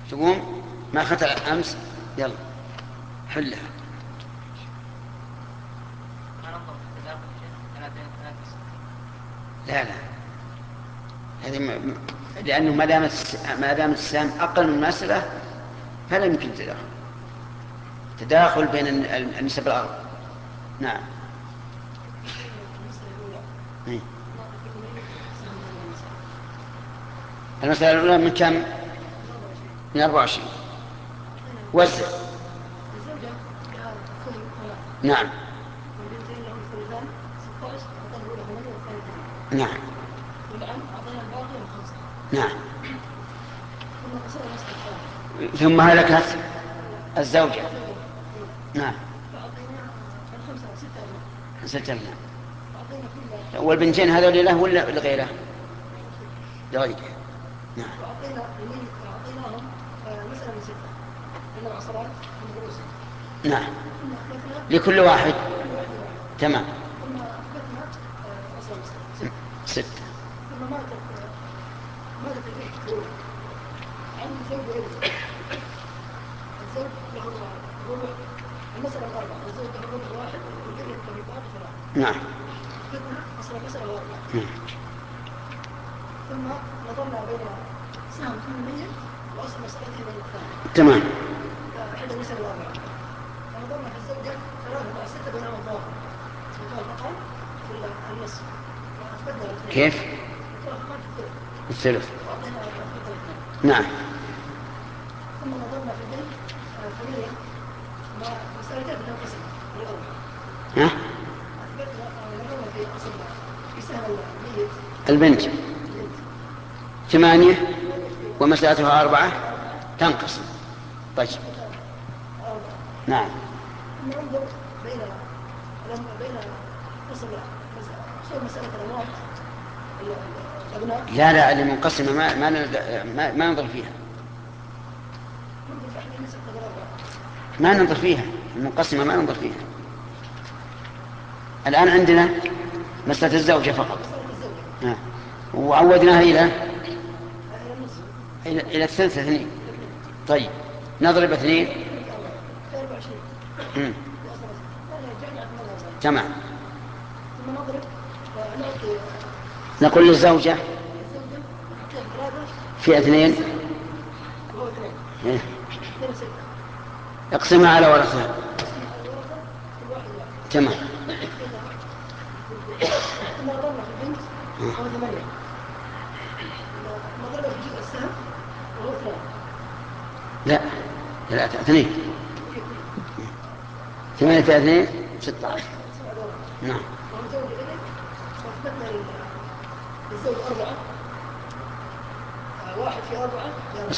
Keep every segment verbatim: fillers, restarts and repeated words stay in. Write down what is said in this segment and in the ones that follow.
تقوم ما أخذت أمس، يلا حلها. لا لا، هذه م... لأنه ما دام ما دام السهم أقل من المسألة فلا يمكن تداخل تداخل بين النسب الأربع. نعم. المسألة الأولى من كم؟ من أربعة وعشرين. وزع. نعم نعم نعم. ثم هلكت الزوجة. نعم. ستة أبناء. والبنتين هذول له ولا لغيره؟ لغيره. نعم. نعم لكل واحد. تمام. ستة. الزوج له ربع، المسألة الأربعة، الزوج له ربع واحد والبنية له باقي ثلاثة. نعم. أصل المسألة الأربعة. ثم نظرنا بين سهم ثمانية وأصل مسألته بين الثانية. تمام. إحدى المسألة الأربعة. فنظرنا في الزوجة ثلاثة مع ستة بينهم ضابط. مثال أقل في النصف. كيف؟ الثلث. نعم. ثم نظرنا في البنت ثمانية مع مسألتين تنقسم لأربعة. ها؟ نظرنا في أصل في سهم الميت. البنت ثمانية ومسألتها أربعة تنقسم. طيب. نعم. ننظر بين بين أصل مسألة الأموات الأبناء. لا لا، اللي منقسمة ما ما ما, ما ننظر فيها. ما ننظر فيها المنقسمة، ما ننظر فيها. الآن عندنا مسألة الزوجة فقط. آه. وعودناها إلى إلى إلى الثلث اثنين. طيب نضرب اثنين. مم. تمام. نقول للزوجة في اثنين اقسمها على ورثها. تمام. لا لا اثنين. ثمانية في اثنين ستة عشر. نعم. الزوج أربعة، واحد في أربعة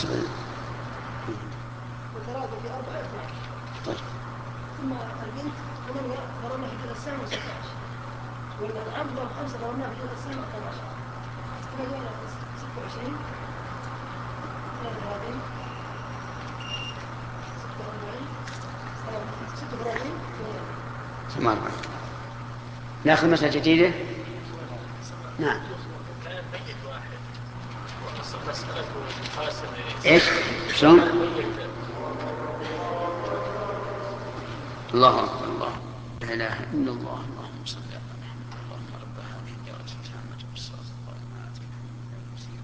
وثلاثة في أربعة اثناعش. طيب. ثم البنت ثمانية ضربنا في جزء السهم وستة عشر، والأنعام ضرب خمسة ضربنا في جزء السهم أربعة عشر. ثم جاءنا ستة وعشرين ثلاثة وثلاثين ستة وأربعين ستة وثلاثين ثم أربعين. نأخذ مسألة جديدة. نعم. ايش شلون؟ الله اكبر، الله لا اله الا الله، اللهم صل على محمد، اللهم رب هذه الدعوه التامه والصلاه القائمه آت محمدا الوسيله.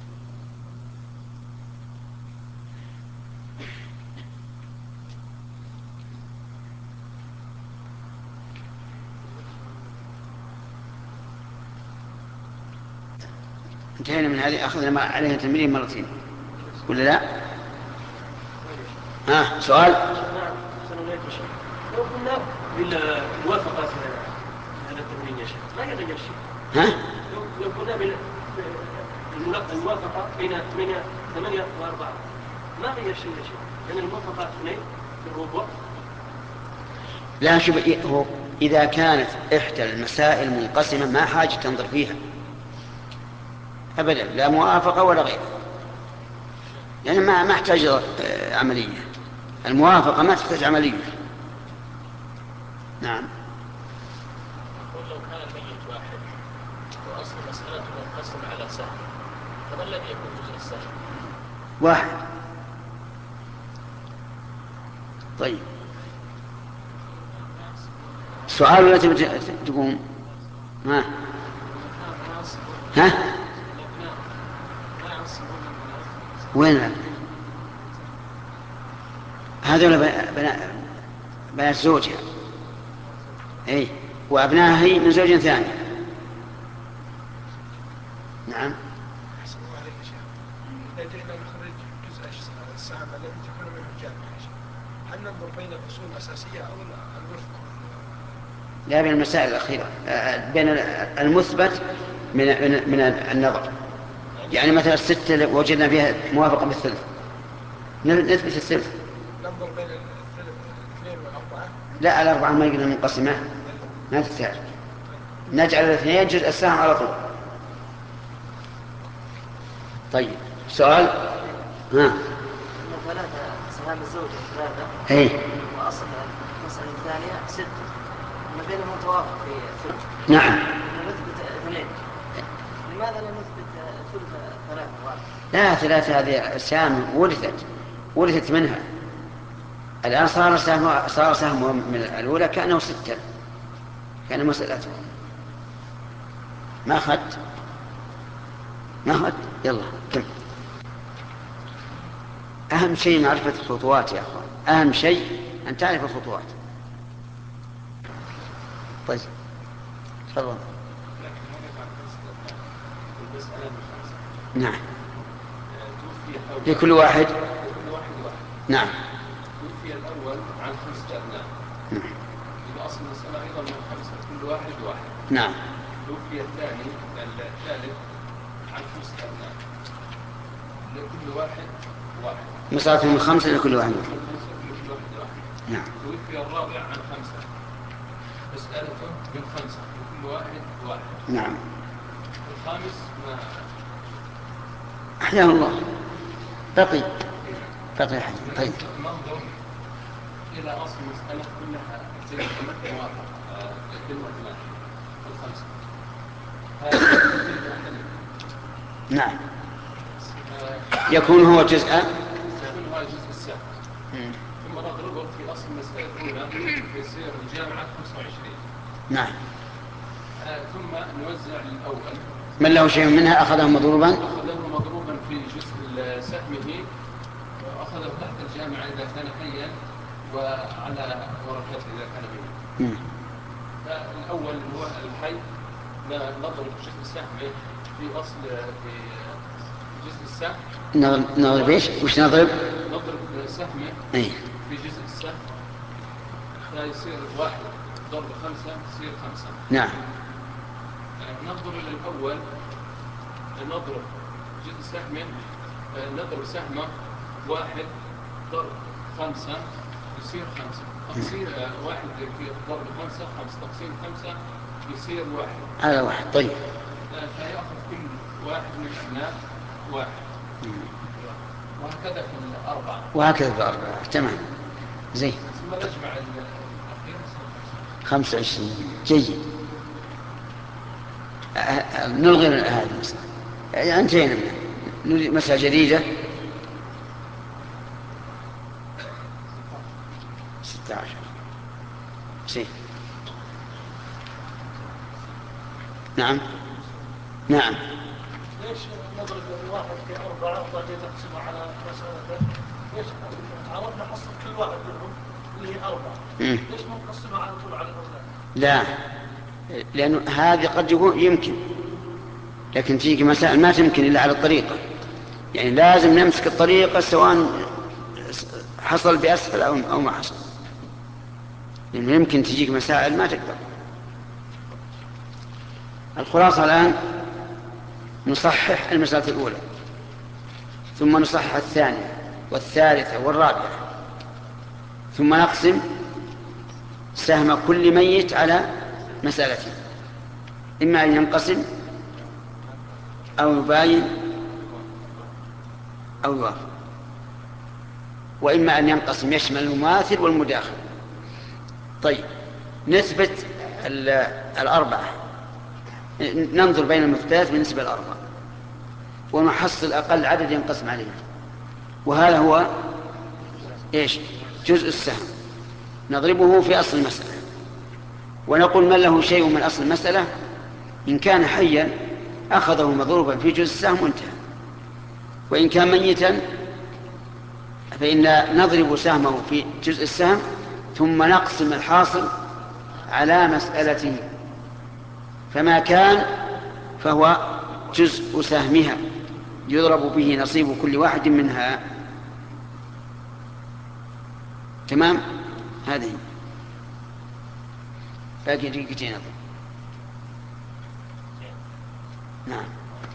انتهينا من هذه، أخذنا عليها تمرين مرتين ولا لا؟ ها سؤال؟ نعم. لو قلنا بالموافقة هذا التمرين يا شيخ ما يغير شيء. ها؟ لو قلنا بالموافقة بين ثمانية وأربعة ما غير شيء يا شيخ، لأن الموافقة اثنين بالربع. لا شوف، إذا كانت إحدى المسائل منقسمة ما حاجة تنظر فيها أبدا، لا موافقة ولا غير، يعني ما ما احتاج عملية. الموافقة ما تحتاج عملية. نعم. لو كان الميت واحد وأصل مسألته منقسم على سهم، فما الذي يكون جزء السهم؟ واحد. طيب سؤال ولا تبي تقوم؟ ها ها وين الأبناء؟ هذول بنات بنات زوجها. اي وأبنائها هي من زوج ثاني. نعم. أحسن الله عليك يا شيخ. إذا جئنا نخرج جزء السهم الذي تكون منه الجامعة يا شيخ، هل ننظر بين الأصول الأساسية أو الوفق؟ لا، بين المسائل الأخيرة، بين المثبت من من النظر. يعني مثلا الستة وجدنا فيها موافقة بالثلث، نثبت الثلث. ننظر بين الاثنين والأربعة. لا، الأربعة ما يقدر منقسمة، ما تحتاج. نجعل الاثنين جزء السهم على طول. طيب سؤال. ها ثلاثة سهام الزوجة ثلاثة. اي. وأصل المسألة الثانية ستة. ما بينهم متوافق في ثلث. نعم. نثبت اثنين. لماذا لا نثبت ثلث ثلاثة واحد؟ لا، ثلاثة هذه سهام ورثت ورثت منها. الآن صار سهم صار سهم من الأولى كأنه ستة، كان مسألته ما أخذت ما أخذت. يلا كم. أهم شيء معرفة الخطوات يا أخوان، أهم شيء أن تعرف الخطوات. طيب تفضل. نعم. لكل واحد. نعم. توفي الأول عن خمسة أبناء. نعم. إذا أصل المسألة أيضا من خمسة، كل واحد واحد. نعم. توفي الثاني الثالث عن خمسة أبناء، لكل واحد واحد. مسألة من خمسة لكل واحد. من خمسة لكل واحد واحد. نعم. توفي الرابع عن خمسة، مسألته من خمسة لكل واحد واحد. نعم. الخامس ما أحياه الله بقي بقي حي. طيب ننظر إلى أصل المسألة كلها زي ما موافق بالمثلات الخمسة. نعم. يكون هو جزء يكون هو جزء السهم. ثم نضربه في أصل المسألة الأولى يصير الجامعة خمسة وعشرين. نعم. ثم نوزع الأول من له شيء منها أخذه مضروبا أخذه مضروبا في جزء سهمه، وأخذه تحت الجامعة إذا كان حيا وعلى ورثته إذا كان ميتا. فالأول هو الحي نضرب جزء سهمه في أصل في جزء السهم. نضرب نضرب ايش؟ وش نضرب؟ نضرب سهمه اي في جزء السهم فيصير واحد ضرب خمسة يصير خمسة. نعم. ننظر إلى الأول، نضرب جزء سهمه، نضرب سهمه واحد ضرب خمسة يصير خمسة. تقسيم واحد في ضرب خمسة، خمسة تقسيم خمسة يصير واحد. على واحد. طيب. فيأخذ كل واحد من الأبناء واحد. وهكذا في الأربعة. وهكذا في الأربعة. تمام. زين. ثم نجمع الأخير. خمسة وعشرين. جيد. نلغي هذه المسألة. يعني انتهينا منها. نريد مسألة جديدة. ستة عشر. سي. نعم. نعم. ليش نضرب الواحد في أربعة وبعدين نقسمه على مسألة؟ ليش عرفنا حصل كل واحد منهم اللي هي أربعة؟ ليش ما نقسمها على طول على الأولاد؟ لا، لأنه هذه قد يكون يمكن، لكن تيجي مسائل ما تمكن إلا على الطريقة. يعني لازم نمسك الطريقة سواء حصل بأسفل أو ما حصل، لأنه يمكن تجيك مسائل ما تقدر. الخلاصة الآن نصحح المسألة الأولى، ثم نصحح الثانية والثالثة والرابعة، ثم نقسم سهم كل ميت على مسألته، إما أن ينقسم أو يباين أو يوافق، وإما أن ينقسم يشمل المماثل والمداخل. طيب نثبت الأربعة، ننظر بين المثبتات بالنسبة للأربعة ونحصل أقل عدد ينقسم عليه، وهذا هو إيش؟ جزء السهم نضربه في أصل المسألة، ونقول من له شيء من أصل المسألة إن كان حيا أخذه مضروبا في جزء السهم وانتهى، وإن كان ميتا فإن نضرب سهمه في جزء السهم ثم نقسم الحاصل على مسألته، فما كان فهو جزء سهمها يضرب به نصيب كل واحد منها. تمام؟ هذه باقي دقيقتين أظن. نعم.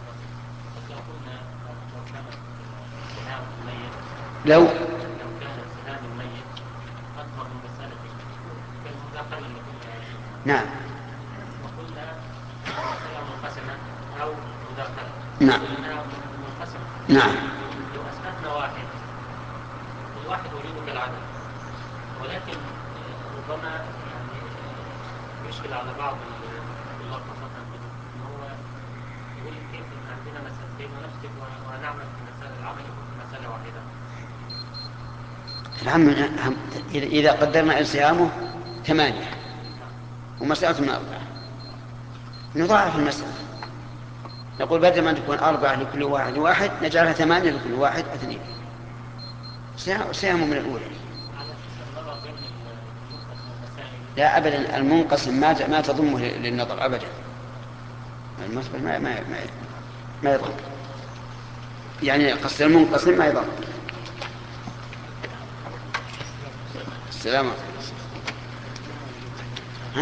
لو لو كان سهام الميت أكبر من مسألته كالمداخلة اللي كنا نعم وقلنا مسألة منقسمة أو مداخلة نعم قلنا منقسمة. نعم لو أثبتنا واحد الواحد يريد كالعدد، ولكن ربما يعني يشكل على بعض الطلاب خاصة إن هو يقول كيف إن عندنا مسألتين ونكتب ونعمل في مسألة العمل يكون في مسألة واحدة. العم إذا قدرنا إلزامه ثمانية ومسألة من أربعة نضاعف المسألة، نقول بدل ما تكون أربعة لكل واحد واحد نجعلها ثمانية لكل واحد اثنين، سهم من الأولى. لا أبدا، المنقسم ما ما تضمه للنظر أبدا، المسألة ما ما ما, ما يضم، يعني قصد المنقسم ما يضم. السلام عليكم. ها؟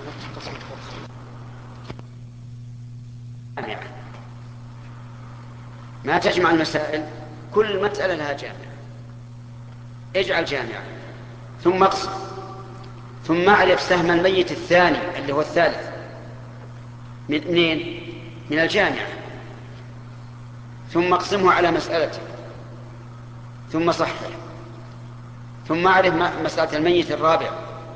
ما تجمع المسائل، كل مسألة لها جامعة، اجعل جامعة ثم اقسم، ثم اعرف سهم الميت الثاني اللي هو الثالث من منين؟ من الجامعة، ثم اقسمه على مسألته ثم صحح، ثم اعرف مسألة الميت الرابع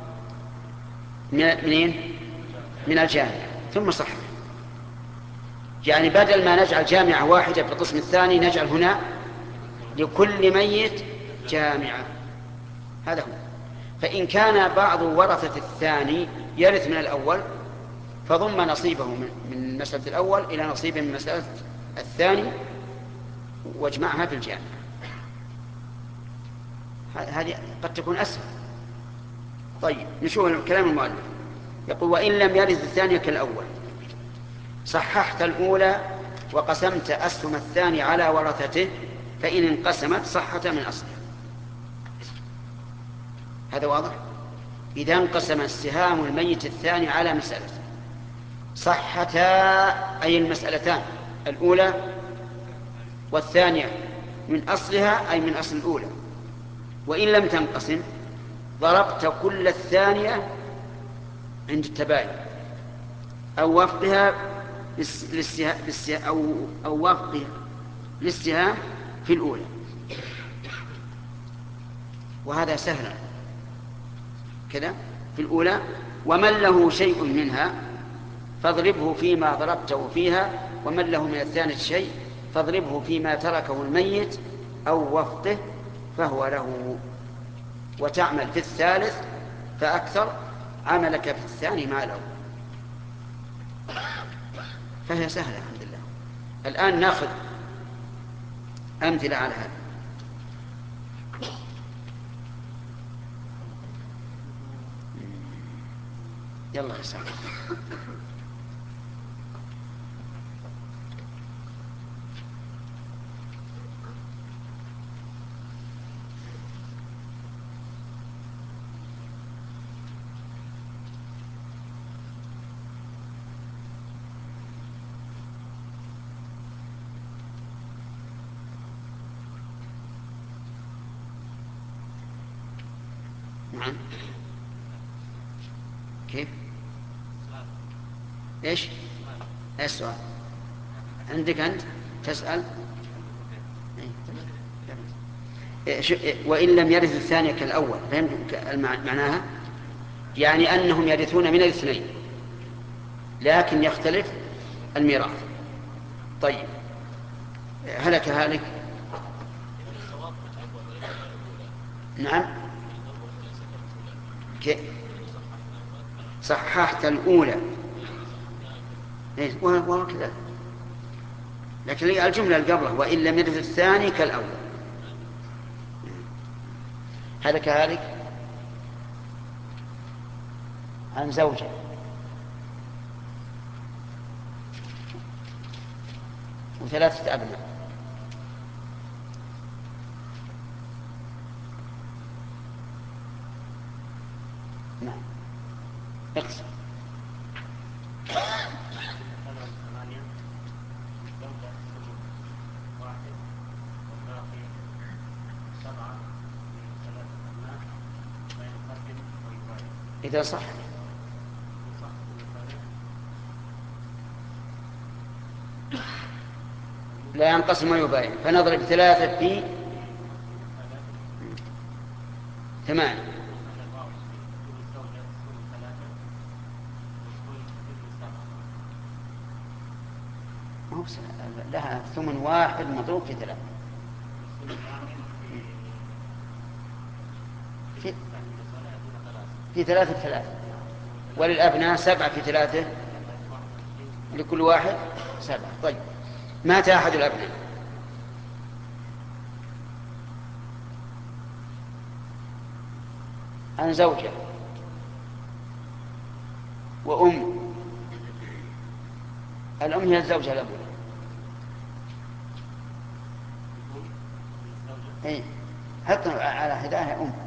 منين؟ من الجامعة ثم صحح. يعني بدل ما نجعل جامعة واحدة في القسم الثاني نجعل هنا لكل ميت جامعة. هذا هو. فإن كان بعض ورثة الثاني يرث من الأول فضم نصيبه من مسألة الأول إلى نصيبه من مسألة الثاني واجمعها في الجامعة. هذه قد تكون أسهل. طيب نشوف كلام المؤلف، يقول وإن لم يرث الثاني كالأول صححت الأولى وقسمت أسهم الثاني على ورثته، فإن انقسمت صحت من أصلها. هذا واضح؟ إذا انقسم السهام الميت الثاني على مسألة صحتا، أي المسألتان الأولى والثانية من أصلها أي من أصل الأولى. وإن لم تنقسم ضربت كل الثانية عند التباين أو وفقها أو أو وفقها للسهام في الأولى، وهذا سهل كذا في الأولى. ومن له شيء منها فاضربه فيما ضربته فيها، ومن له من الثانية شيء فاضربه فيما تركه الميت أو وفقه فهو له، وتعمل في الثالث فأكثر عملك في الثاني ما له. فهي سهلة الحمد لله. الآن ناخذ أمثلة على هذا. يلا يا سلام. نعم. كيف؟ ايش؟ ايش السؤال؟ عندك انت تسأل؟ وإن لم يرث الثاني كالأول، فهمت معناها؟ يعني أنهم يرثون من الاثنين لكن يختلف الميراث. طيب هلك هالك. نعم كيف؟ صححت الأولى وهو كذا، لكن الجملة اللي قبله وإن لم يرث الثاني كالأول، هذا كذلك عن زوجة وثلاثة أبناء. نعم اقسم. إذا صح لا ينقسم ويباين، فنضرب ثلاثة في ثمانية. لها ثمن واحد مضروب في ثلاثة. في, في ثلاثة ثلاثة، وللأبناء سبعة في ثلاثة، لكل واحد سبعة. طيب مات أحد الأبناء عن زوجة وأم، الأم هي الزوجة الأولى، إيه حتى على حداها أم،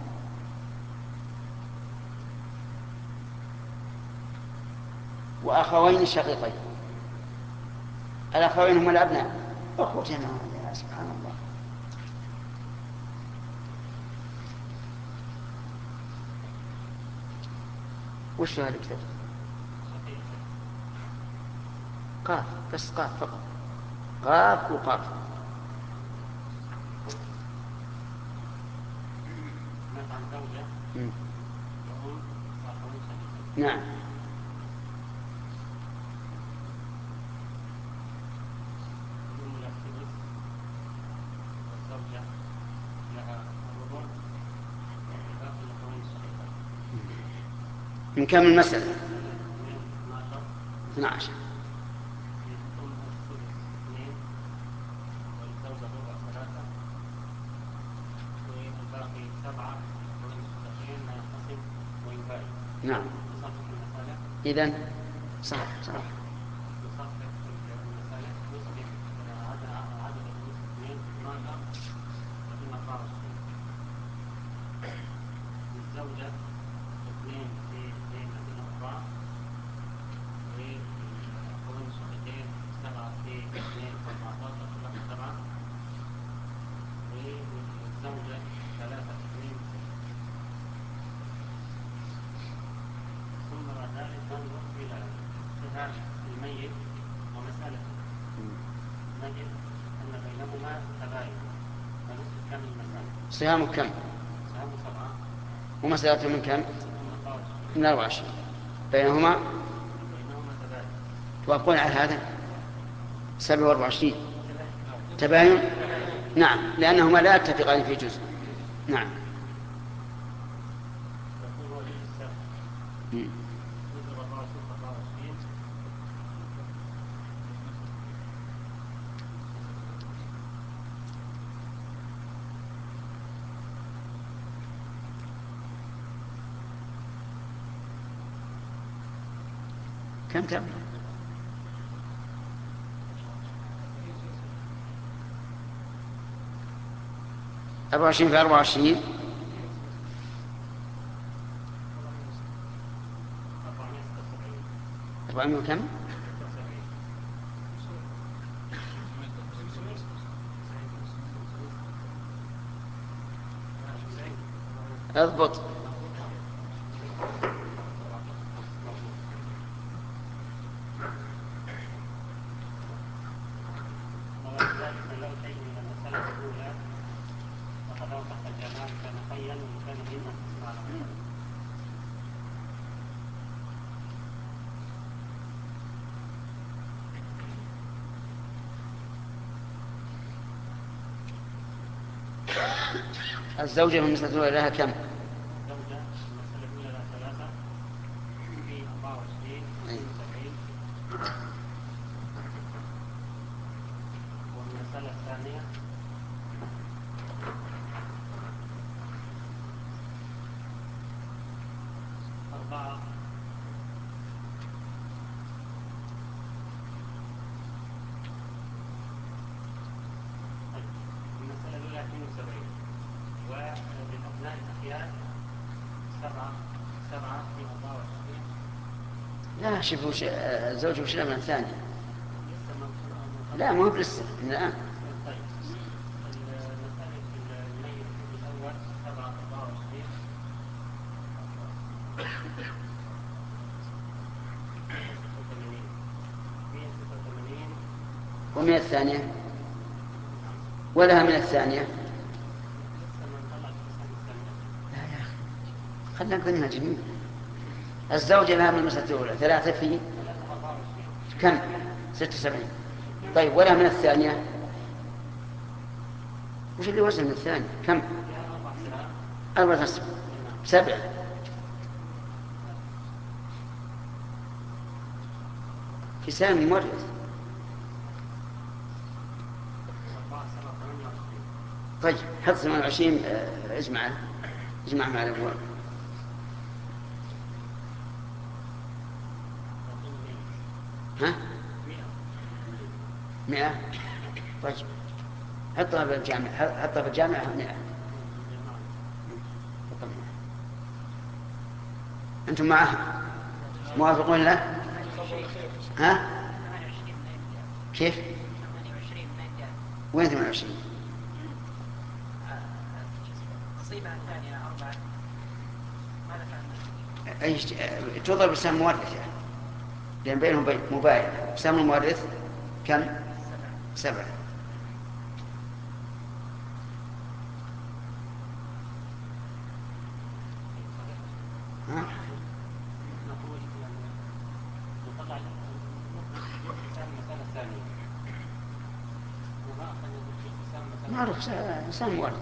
وأخوين شقيقين. الأخوين هم الأبناء أخوتنا. يا سبحان الله. وش هذا الكتاب؟ قاف بس، قاف فقط، قاف وقاف. نعم. من كم المسألة؟ اثنا عشر. نعم. إذن صح صح. الزوجة اثنين في اثنين من أربعة، وأخوين شقيقين سبعة في اثنين وأربعة عشر سبعة، والزوجة ثلاثة في اثنين. ثم بعد ذلك ننظر إلى سهام الميت ومسألة نجد أن بينهما تباين، فنصف كم المسألة؟ سهام كم؟ سهام سبعة ومسألة من كم؟ من أربعة عشر. بينهما بينهما تباين. وأقول على هذا سبع وأربع عشرين تباين. نعم، لأنهما لا يتفقان في جزء. نعم. مم. كم كم؟ أربعة وعشرين في أربعة وعشرين أربعمائة وكم؟ اضبط. الزوجة في المسألة الأولى لها كم؟ الزوجة المسألة الأولى لها لا شوفوا ش... الزوج وش من الثاني. لا مو بلسه من الآن. ومن الثانية ولها من الثانية. لا يا أخي خلنا نقولها جميل. الزوجة لها من المسألة الأولى ثلاثة في كم؟ ستة وسبعين. طيب ولها من الثانية وش اللي وزن من الثانية كم؟ أربعة نصف سبعة. في سام مورث. طيب حط ثمانية وعشرين اجمع اجمع مع الأبواب. ها؟ مئة. طيب حطها بالجامع حطها بالجامع مئة. أنتم معها موافقون له؟ ها؟ كيف؟ وين ثمانية وعشرين؟ أي تضرب بسهم مورث يعني. لأن بينهم مباين. بسهم المورث كم؟ سبعة. ها؟ معروف سهم مورث.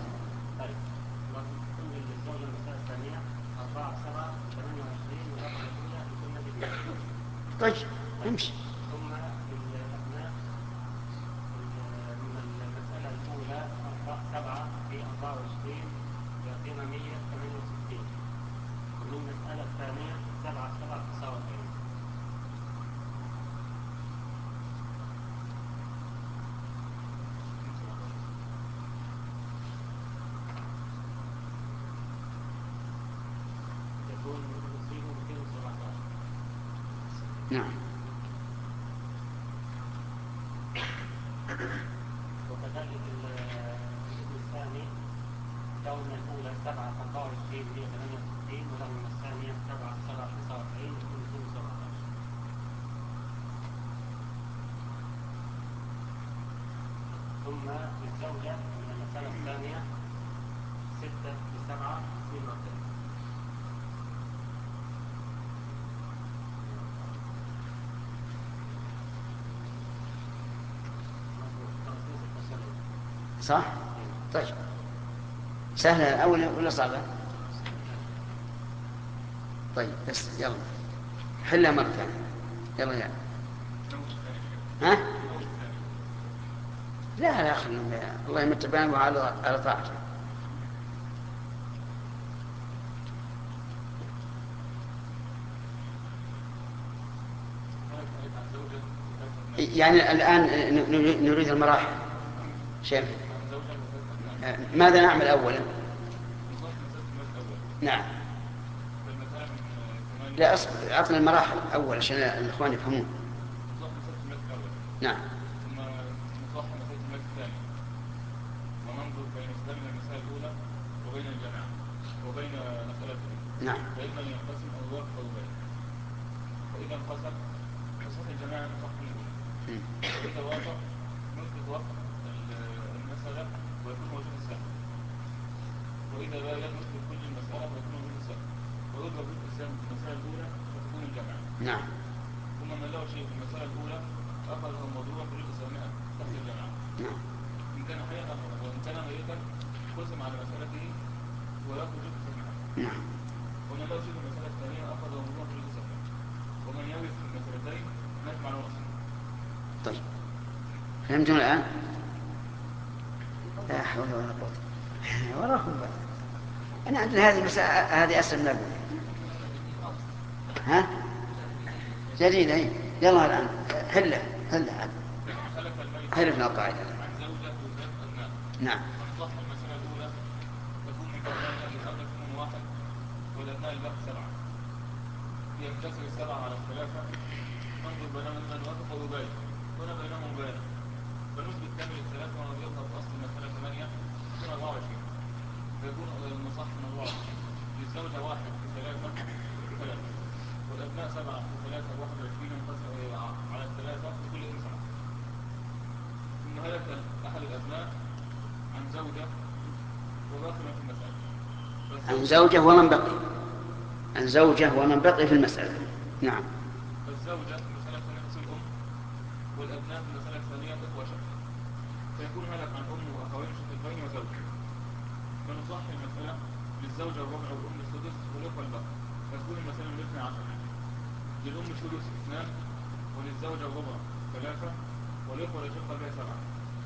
طيب نمشي. ثم الأبناء من المسألة الأولى سبعة في أربعة وعشرين يعطينا مية ثمانية وستين. ومن المسألة الثانية سبعة سبعة تسعة وأربعين. يكون نصيبه مئتين وسبعة عشر. نعم. وكذلك الاسم الثاني له من الأولى سبعة أربعة وعشرين مئة ثمانية وستين وله من الثانية سبعة سبعة تسعة وأربعين يكون مئتين وسبعة عشر. ثم للزوجة من المسألة الثانية ستة بسبعة اثنين وأربعين. صح؟ طيب سهلة أول ولا صعبة؟ طيب بس يلا حلها مرة ثانية. يلا يلا. ها؟ لا لا خلنا الله يمتبعنا على على طاعته. يعني الآن نريد المراحل. شايف؟ ماذا نعمل أولا؟ نعم. لا أصبر أعطنا المراحل أول عشان الإخوان يفهمون. نعم. ثم نصحح مسألة الملك الثاني وننظر بين استخدام المسألة الأولى وبين الجماعة وبين مسألته. نعم. فإما أن ينقسم أو يوافق أو يبين. فإذا انقسم مسألة الجماعة نصحح الأولى. وإذا وافق نثبت وفق المسألة ويكون موجود السهم. وإذا لا نثبت كل المسألة ويكون موجود السهم. ويضرب السهم في المسألة الأولى وتكون الجماعة. نعم. ثم من له شيء في المسألة الأولى أخذه الموضوع بجزء سامئة تحت الجماعة. نعم. إن كان حيا أخذه وإن كان ميتا قسم على مسألته ويأخذ جزء سامئة. نعم. ومن له شيء في المسألة الثانية أخذه الموضوع بجزء سامئة. ومن يورث في المسألتين نجمع الوصف. طيب فهمتم الآن؟ لا حول ولا قوة. وراكم بقى. أنا عندنا هذه المسألة هذه أسهل من الأولى. ها؟ جديدة هي. يلا الآن حله حله حلفنا القاعدة. نعم. نصح المسألة الأولى تكون من بعضها الأرض تكون واحد والأبناء الباقي سبعة. ينكسر السبعة على الثلاثة ننظر بينهم إما نوافق أو يباين هنا بينهم مباينة فنثبت كامل الثلاثة ونضربها في أصل المسألة ثمانية تكون أربعة وعشرين فيكون المصح من أربعة وعشرين للزوجة واحد في ثلاثة ثلاثة والأبناء سبعة في ثلاثة واحد وعشرين ينقسم على الثلاثة لكل ابن سبعة. ثم هلك أحد الأبناء عن زوجة وباقي في المسألة عن زوجة ومن بقي عن زوجة ومن بقي في المسألة. نعم. فالزوجة في المسألة الثانية تصير أم والأبناء في المسألة الثانية إخوة شقيق فيكون هلك عن أم وأخوين شقيقين وزوجة فنصح المسألة للزوجة الربع والأم السدس والإخوة الباقي فتكون المسألة من الاثنى عشر للأم السدس اثنان وللزوجة الربع ثلاثة والإخوة الأشقة بها سبعة.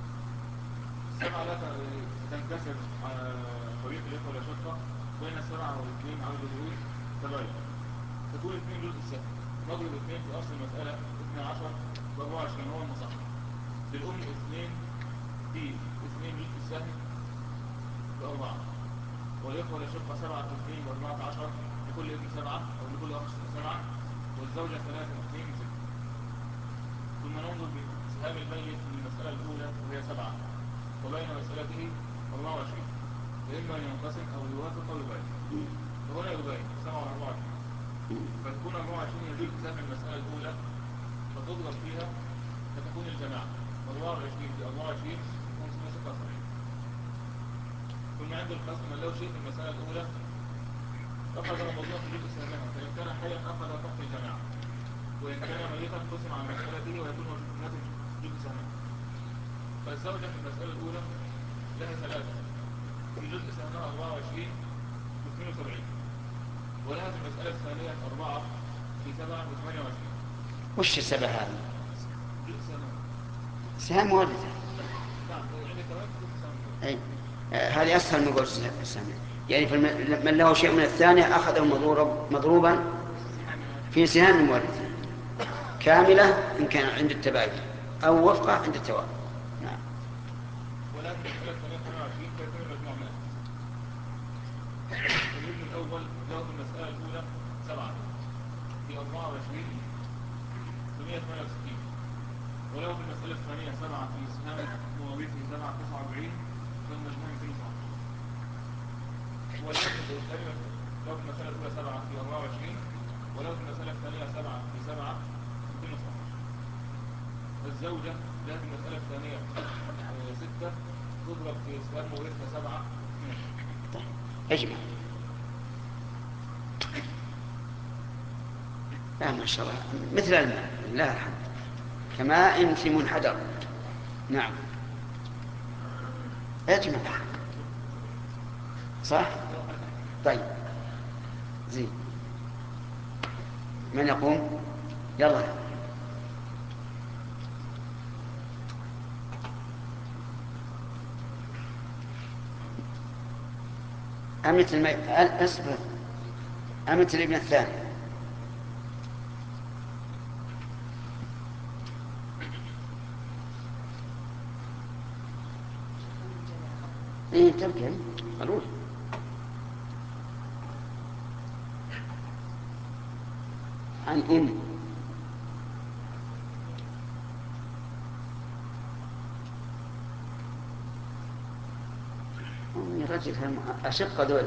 السبعة لا تنكسر طريق الإخوة الأشقة بين السبعة والاثنين على الجزء تباين تكون اثنين جزء السهم نضرب اثنين في أصل المسألة اثنى عشر بأربعة وعشرين هو المصح للأم اثنين في اثنين جزء السهم بأربعة والإخوة الأشقة سبعة في اثنين وأربعة عشر لكل ابن سبعة أو لكل أخ سبعة والزوجة ثلاثة اثنين ستة. ثم ننظر بسهام الميت من المسألة الأولى وهي سبعة وبين مسألته أربعة وعشرين وإما أن ينقسم أو يوافق أو يباين وهنا يباين سبعة وأربعة وعشرين فتكون أربعة وعشرين يجيب سهم المسألة الأولى فتضرب فيها فتكون الجماعة أربعة وعشرين في أربعة وعشرين خمسمائة وستة وسبعين. ثم عند القسم من لو شيء في المسألة الأولى أخذ الموضوع في جزء سهمها فإن كان حيا أخذ فقط الجماعة وإن كان ميتا قسم عن مسألته ويكون ناتج جزء سهمها. فالزوجة في المسألة الأولى لها ثلاثة في جزء سهمها أربعة وعشرين و اثنين وسبعين ولها في المسألة الثانية أربعة في سبعة و ثمانية وعشرين. وش السبع هذا؟ جزء سهمها سهام وارثة. نعم يعني كمان جزء سهمها. أي آه، هذه أسهل من قول السهم يعني فالم... من له شيء من الثانية أخذ مضروب مضروبا في سهام المورثة كاملة إن كان عند التباين أو وفقة عند التوافق. نعم. ولكن المسألة الثانية ثمانية وعشرين فيكون المجموع مئة. الابن الأول له في المسألة الأولى سبعة في أربعة وعشرين ثمانية وثمانية وستين وله في المسألة الثانية سبعة في سهام مواريثه سبعة تسعة وأربعين فالمجموع مئتين وسبعة. والابن الثاني له في المسألة الأولى سبعة في أربعة وعشرين وله في المسألة الثانية سبعة في سبعة مئتين وسبعة. الزوجة لها في المسألة الثانية ستة تضرب في سهام مواريثها سبعة اجمع. لا ما شاء الله مثل الماء لا الحمد كماء في منحدر. نعم. اجمع صح. طيب زين من يقوم؟ يلا. أمة المي... أصبر أمة الابن الثاني. إيه تمكن أروح عن أم يا رجل أشق دول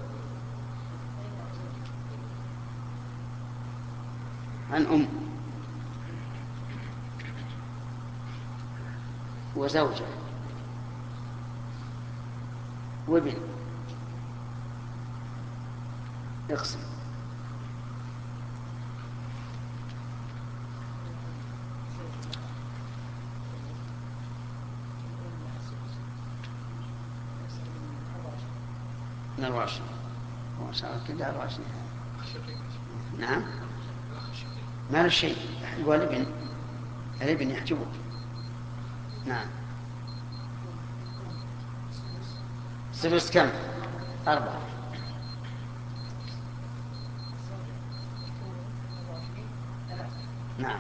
عن أم وزوجة وابن اقسم. من الراشد هو صار كده الراشد. نعم ما له شيء يقول ابن الابن يحجبه. نعم. سدس كم؟ أربعة. نعم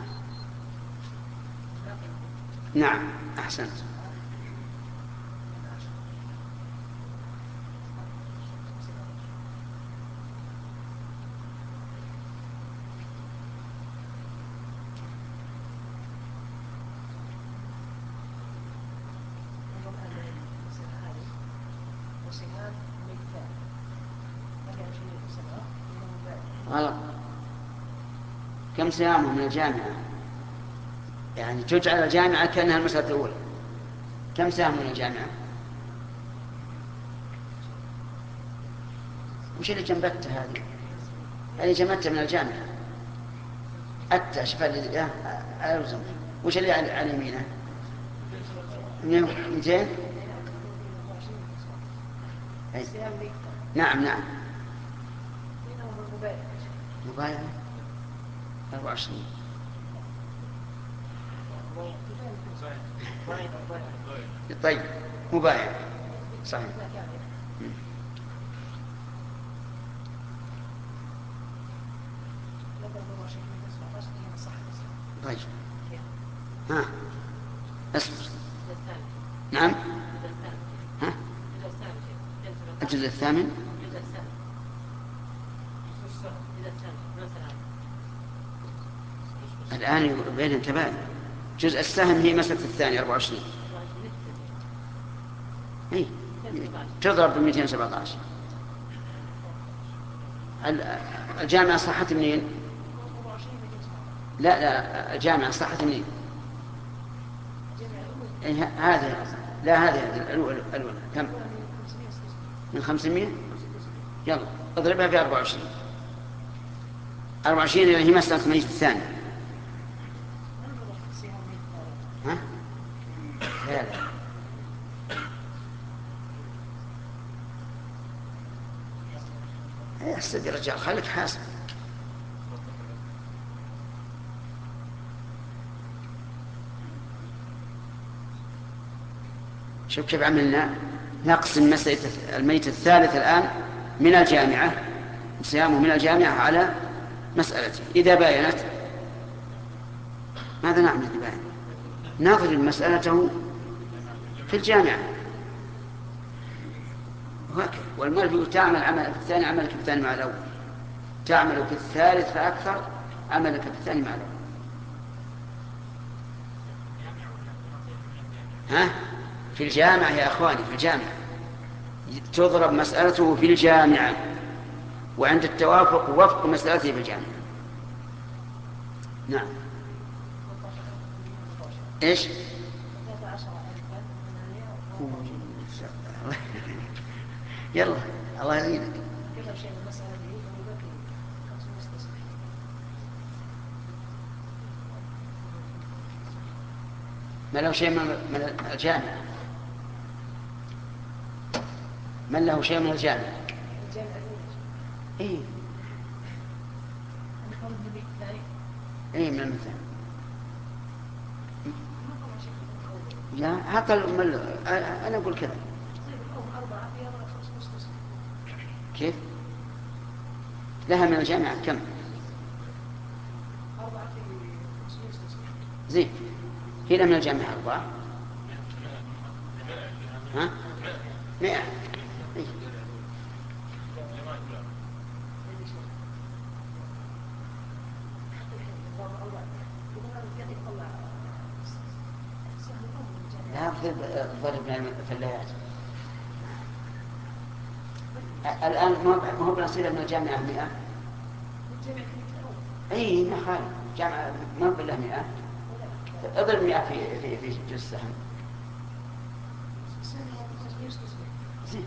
نعم أحسنت. غلط. كم سهامه من الجامعة؟ يعني تجعل الجامعة كأنها المسألة الأولى. كم سهم من الجامعة؟ وش اللي جنبتها هذه؟ هذه جنبتها من الجامعة. أتى شوف اللي ألزم. وش اللي على يمينه؟ مئتين. نعم نعم. مبايع أربعة وعشرين. طيب مبايع صحيح. طيب ها اصبر. نعم ها الجزء الثامن. الآن بينهم تباين. جزء السهم هي مسألة الثانية أربعة وعشرين. اي تضرب ب مئتين وسبعة عشر. الجامعة صحت منين؟ لا لا الجامعة صحت منين؟ هذه لا هذه الأولى الأولى كم؟ من خمسمائة. يلا اضربها في أربعة وعشرين. أربعة وعشرين هي مسألة الميت الثاني. ها؟ لا لا يا سيدي رجال خليك حاسب. شوف كيف عملنا. نقسم مسألة الميت الثالث الآن من الجامعة صيامه من الجامعة على مسألته. إذا باينت ماذا نعمل؟ إذا باين نضرب مسألته في الجامعة. والمؤلف يقول تعمل عملك في الثاني عملك في الثاني مع الأول. تعمل في الثالث فأكثر عملك في الثاني مع الأول. ها؟ في الجامعة يا أخواني في الجامعة تضرب مسألته في الجامعة وعند التوافق وفق مسألته في الجامعة. نعم. إيش؟ يلا الله يعينك. ما له شيء من الجامعة. من له شيء من الجامعة. إيه إيه من المثال. لا حتى أنا أقول كذا. كيف؟ لها من الجامعة كم؟ زين هنا من الجامعة أربعة. ها؟ مئة. لا ضرب من الفلاحات. الآن ما هو بنصير من الجامعة مئة. أي ما خالف جامعة ما بالله مئة. اضرب مئة في في في جزء السهم. زين.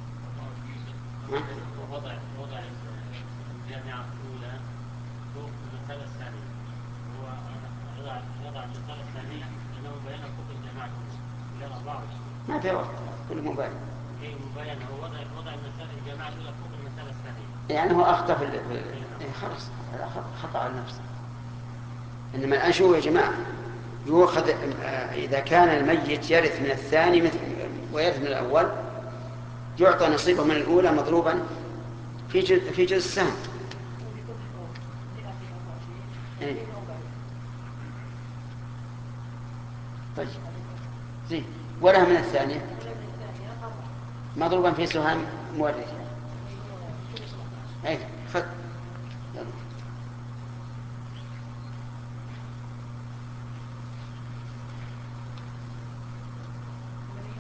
وضع وضع الجامعة الأولى فوق المسألة الثانية. هو يضع يضع المسألة الثانية لأنه بيان فوق الجامعة الأولى أربعة. ما في وقت كل مبين. إيه مبين هو وضع وضع المسألة الجامعة الأولى فوق المسألة الثانية. يعني هو أخطأ في إيه خلاص خطأ على نفسه. إنما الآن شو يا جماعة يؤخذ إذا كان الميت يرث من الثاني ويرث من الأول يعطى نصيبه من الأولى مضروبا في جزء في جزء السهم. إيه. طيب زين ولا من الثانية مضروبا في سهم مورث. اي خذ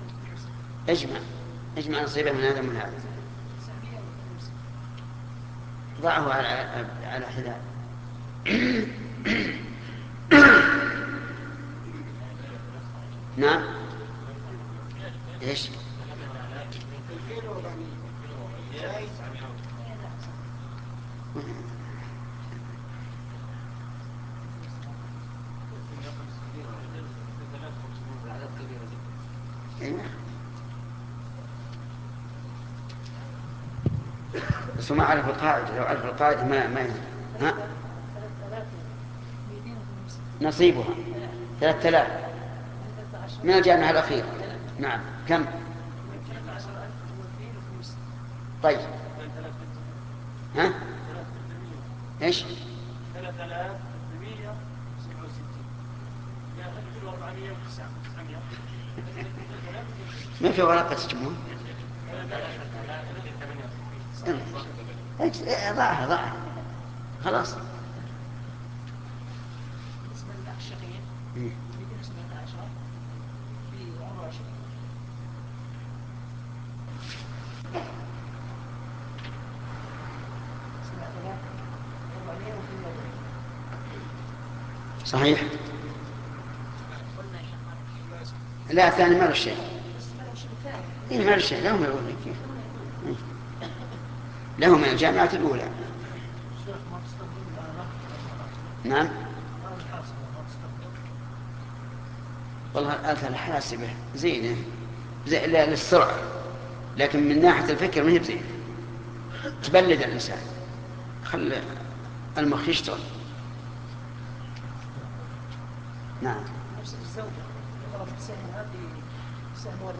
اجمع اجمع نصيبه من هذا ومن هذا. ضعه على على حذاء. نعم. ايش؟ بس ما عرف القاعدة، لو عرف القاعدة ما ما ها نصيبها ثلاثة آلاف من الجامعة الأخيرة. نعم. كم؟ طيب. ها؟ ايش؟ ثلاثة آلاف وثمانمائة وسبعة وستين. يا أخي أربعمائة وتسعة. ما في ورقة تجمعون؟ ضعها ضعها خلاص. بالنسبة للأخ الشقيق مئتين وسبعة عشر في عمر عشرين. صحيح. لا الثاني ما له شيء. إيه ما له شيء. لهم يقولون كيف لهم من الجامعة الأولى. نعم. والله الآلة الحاسبة زينة زي للسرعة، لكن من ناحية الفكر ما هي بزينة، تبلد الإنسان، خلي المخ يشتغل. نعم. نفس الزوجة يضرب سهم هذه سهم ورثي.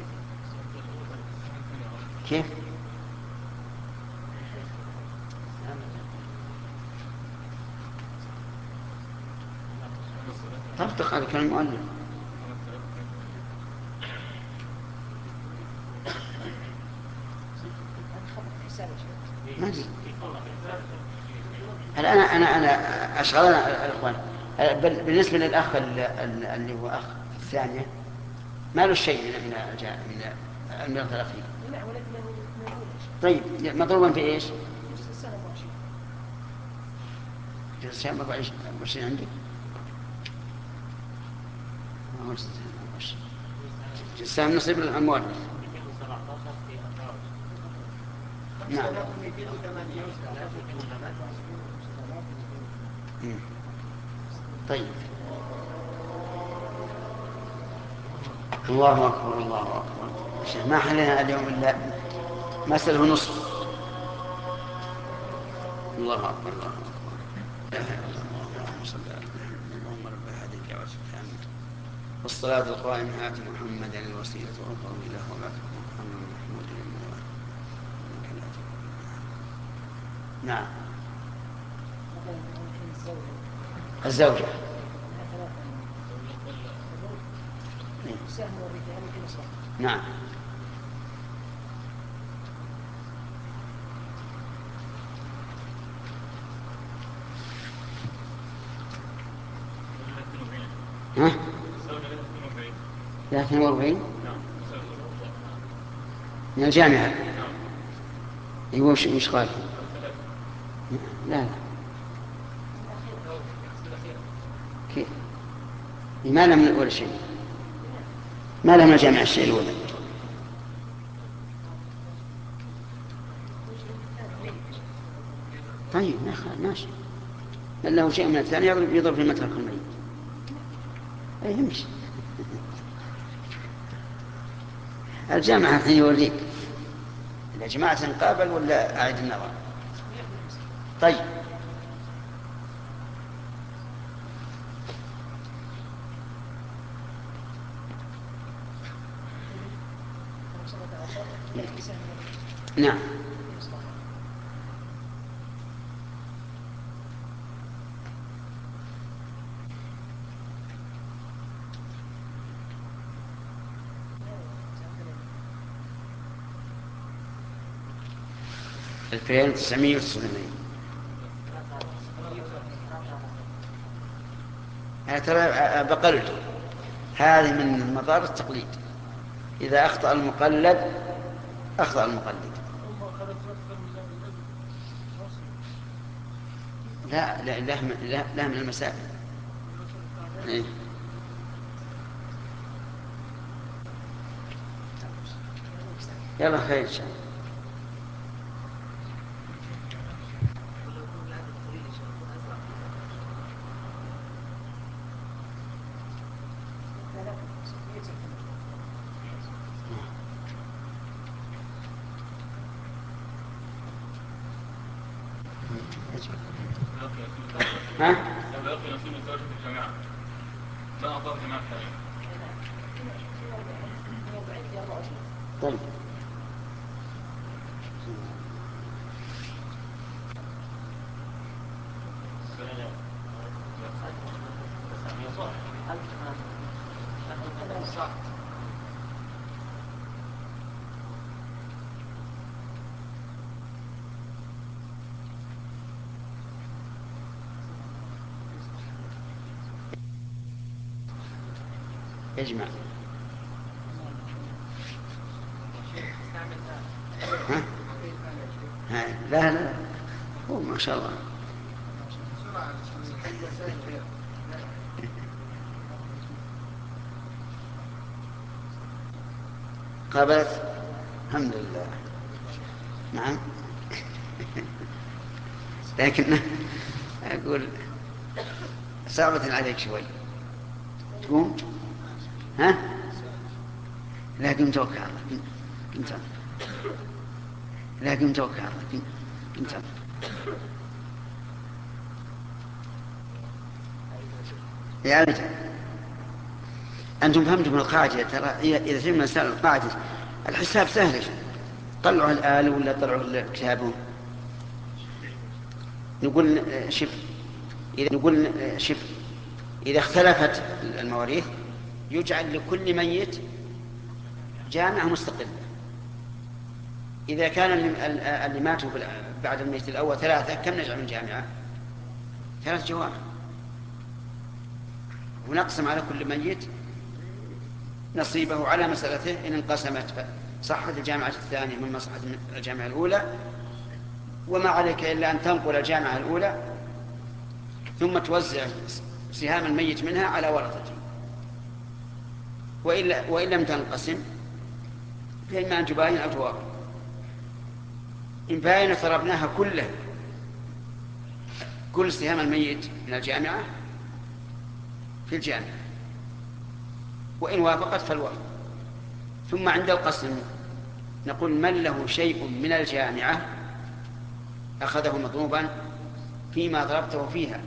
كيف؟ طبق على كلام المؤلف. ما أدري. هل أنا أنا أنا أشغلنا الإخوان. بالنسبة للأخ اللي هو أخ الثانية ما له شيء من من المرض الأخير. طيب مضروبا في إيش؟ جزء السنة أربعة وعشرين عندك؟ جزء نصيب الأموال. نعم. طيب. الله أكبر الله أكبر. ما حلنا اليوم إلا مسألة نصف. الله أكبر الله أكبر. اللهم صل على محمد. اللهم رب هذه الدعوة التامة والصلاة القائمة آت محمدا الوسيلة والفضل له وبعثه محمد محمود المنوال. نعم. الزوجة نعم. ها؟ ثلاثين وأربعين من الجامعة. ايوه وش وش قال؟ لا لا كيف؟ ما لم نقول شيء، ما لم نجمع الشيء الأولى. طيب ماشي، له شيء من الثاني يضرب يضرب في مترك الميت. أي يمشي. الجامعة الحين يوريك إذا جماعة قابل ولا أعيد النظر. طيب نعم. ألفين وتسعمائة وتسعين أنا ترى بقلد. هذه من مضار التقليد، إذا أخطأ المقلد أخطأ المقلد. لا لا لا, لا, لا من المسائل. إيه؟ يلا خير إن شاء الله. ها؟ لما يقي نصيب الزواج في الجامعة ما أعطاه جماعة التعليم. طيب اجمع. ها؟ ها؟ لا لا هو ما شاء الله. قابلت الحمد لله. نعم. لكن أقول صعبة عليك شوي. تقوم؟ ها؟ لا قم توكل على الله. قمت لا قم توكل على الله. قمت يا رجال أنتم فهمتم من القاعدة. ترى إذا فهمنا مسألة القاعدة الحساب سهل. طلعوا الآلة ولا طلعوا كتابهم. نقول شف إذا نقول شف إذا اختلفت المواريث يجعل لكل ميت جامعة مستقلة. إذا كان اللي ماتوا بعد الميت الأول ثلاثة كم نجعل من جامعة؟ ثلاث جوامع. ونقسم على كل ميت نصيبه على مسألته. إن انقسمت صحة الجامعة الثانية من مصلحة الجامعة الأولى، وما عليك إلا أن تنقل الجامعة الأولى ثم توزع سهام الميت منها على ورثته. وإلا وإن لم تنقسم فإما أن تباين أو توافق. إن باين ضربناها كلها كل سهام الميت من الجامعة في الجامعة، وإن وافقت فالوافق. ثم عند القسم نقول من له شيء من الجامعة أخذه مضروبا فيما ضربته فيها،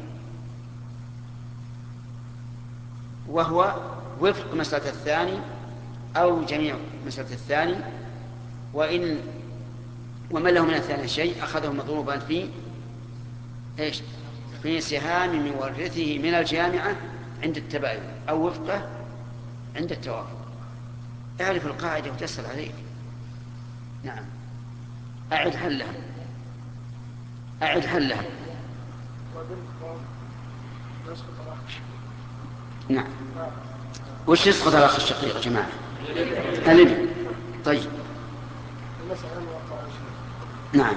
وهو وفق مسألة الثاني أو جميع مسألة الثاني. وإن ومن له من الثاني شيء أخذه مضروبا في إيش؟ في سهام مورثه من الجامعة عند التباين أو وفقه عند التوافق. اعرف القاعدة وتسأل عليك. نعم. أعد حلها. أعد حلها. نعم. وش يسقط الأخ الشقيق يا جماعة؟ الابن. طيب. نعم.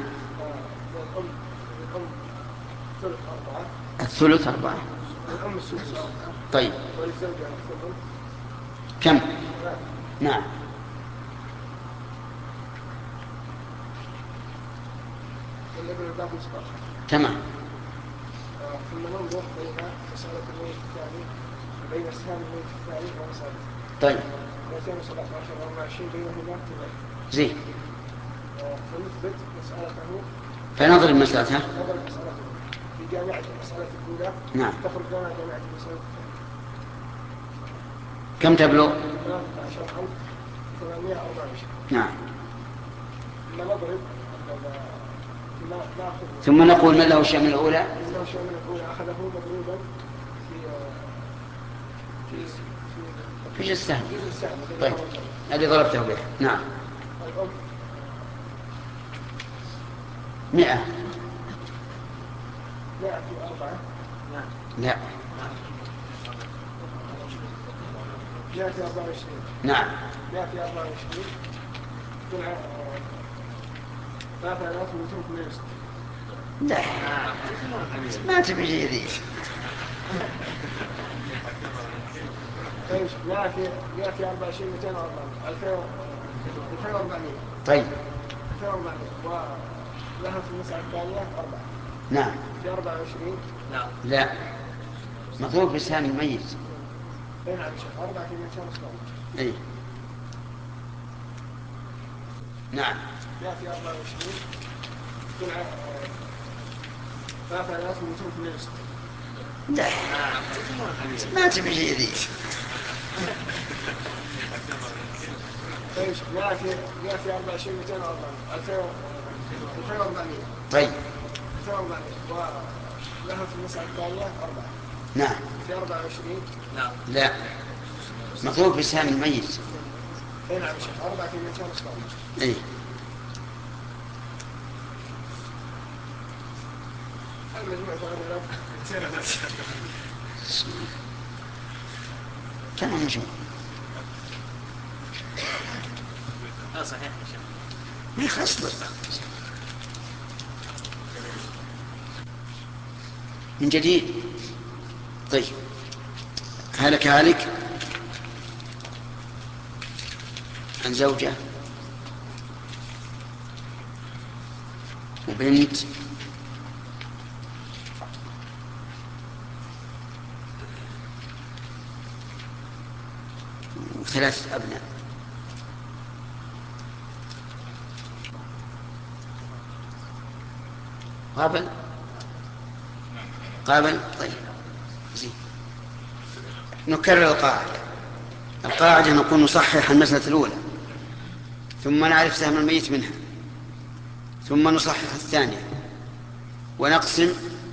الثلث أربعة. طيب. كم؟ نعم. تمام. ثم ننظر بين مسألة الميت الثاني بين أسهام الميت الثاني ومسألة. طيب. مئتين وسبعة عشر وأربعة وعشرين بينهما تباين. زين. فنثبت مسألته. فنضرب مسألتها. نضرب مسألته في جامعة المسألة الأولى. نعم. تخرج لنا جامعة المسألة الثانية. كم تبلغ؟ ثلاثة عشر ألف وثمانمائة وأربعة وعشرين. نعم. ثم نضرب ثم نقول من له شيء من الأولى. من له شيء من الأولى أخذه مضروبا في في في السهم. طيب الذي ضربته به. نعم. الأم مئة. مئة في أربعة. لا. مئة في أربعة وعشرين. نعم. مئة في أربعة وعشرين. ثلاثة آلاف ومئتين وثمانية وستين. لا ما تبي ذي. طيب يأتي يأتي أربعة وعشرين مئتين وأربعمائة ألفين وأربعمائة. طيب ألفين وأربعمائة ولها في المسألة الثانية أربعة. نعم. في أربعة وعشرين. لا لا مضروب بسهم الميت. أي نعم شيخ أربعة في مئتين وسبعين. أي نعم. يأتي أربعة وعشرين تكون ثلاثة آلاف ومئتين واثنين وستين. لا ما تبي ذي. طيب يأتي يأتي أربعة وعشرين مئتين وأربعمائة ألفين وأربعمائة. طيب ألفين وأربعمائة ولها في المسألة الثانية أربعة. نعم. في أربعة وعشرين. لا لا مضروب بسهم الميت. أي نعم شيخ أربعة في مئتين وسبعين. أي المجموع ثلاثة آلاف ومئتين. كم المجموع؟ لا صحيح يا شيخ. ما يخص من جديد. طيب هلك هالك عن زوجة وبنت وثلاث أبناء. قابل قابل. طيب زين نكرر القاعدة. القاعدة نقول نصحح المسألة الأولى ثم نعرف سهم الميت منها ثم نصحح الثانية ونقسم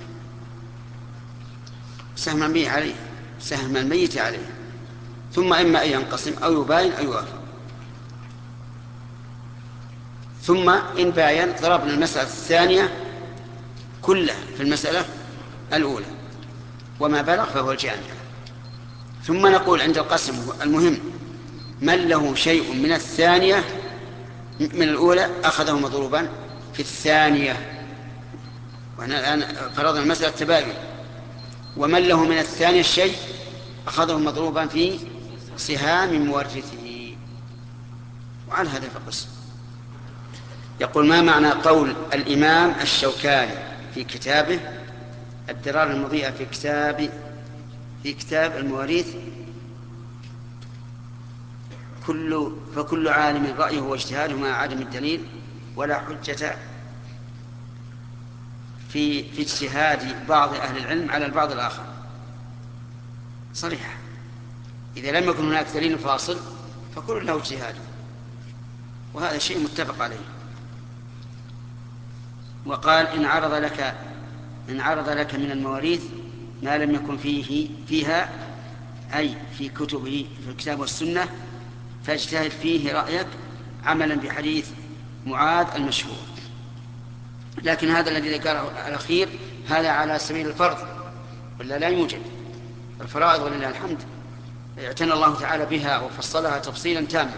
سهم الميت عليه سهم الميت عليه ثم إما أن ينقسم أو يباين أو يوافق. ثم إن باين ضربنا المسألة الثانية كلها في المسألة الأولى وما بلغ فهو الجامع. ثم نقول عند القسم المهم من له شيء من الثانية من الأولى أخذه مضروبا في الثانية. وهنا الآن فرضنا المسألة التباين. ومن له من الثانية الشيء أخذه مضروبا في سهام مورثه. وعلى هذا فقس. يقول ما معنى قول الإمام الشوكاني في كتابه الدرار المضيئة في كتاب في كتاب المواريث كل فكل عالم رأيه واجتهاده مع عدم الدليل ولا حجة في في اجتهاد بعض أهل العلم على البعض الآخر. صريح إذا لم يكن هناك دليل فاصل فكل له اجتهاد وهذا شيء متفق عليه. وقال إن عرض لك إن عرض لك من المواريث ما لم يكن فيه فيها أي في كتبه في الكتاب والسنة فاجتهد فيه رأيك عملا بحديث معاذ المشهور. لكن هذا الذي ذكره الأخير هذا على سبيل الفرض ولا لا يوجد. الفرائض ولله الحمد اعتنى الله تعالى بها وفصلها تفصيلا تاما.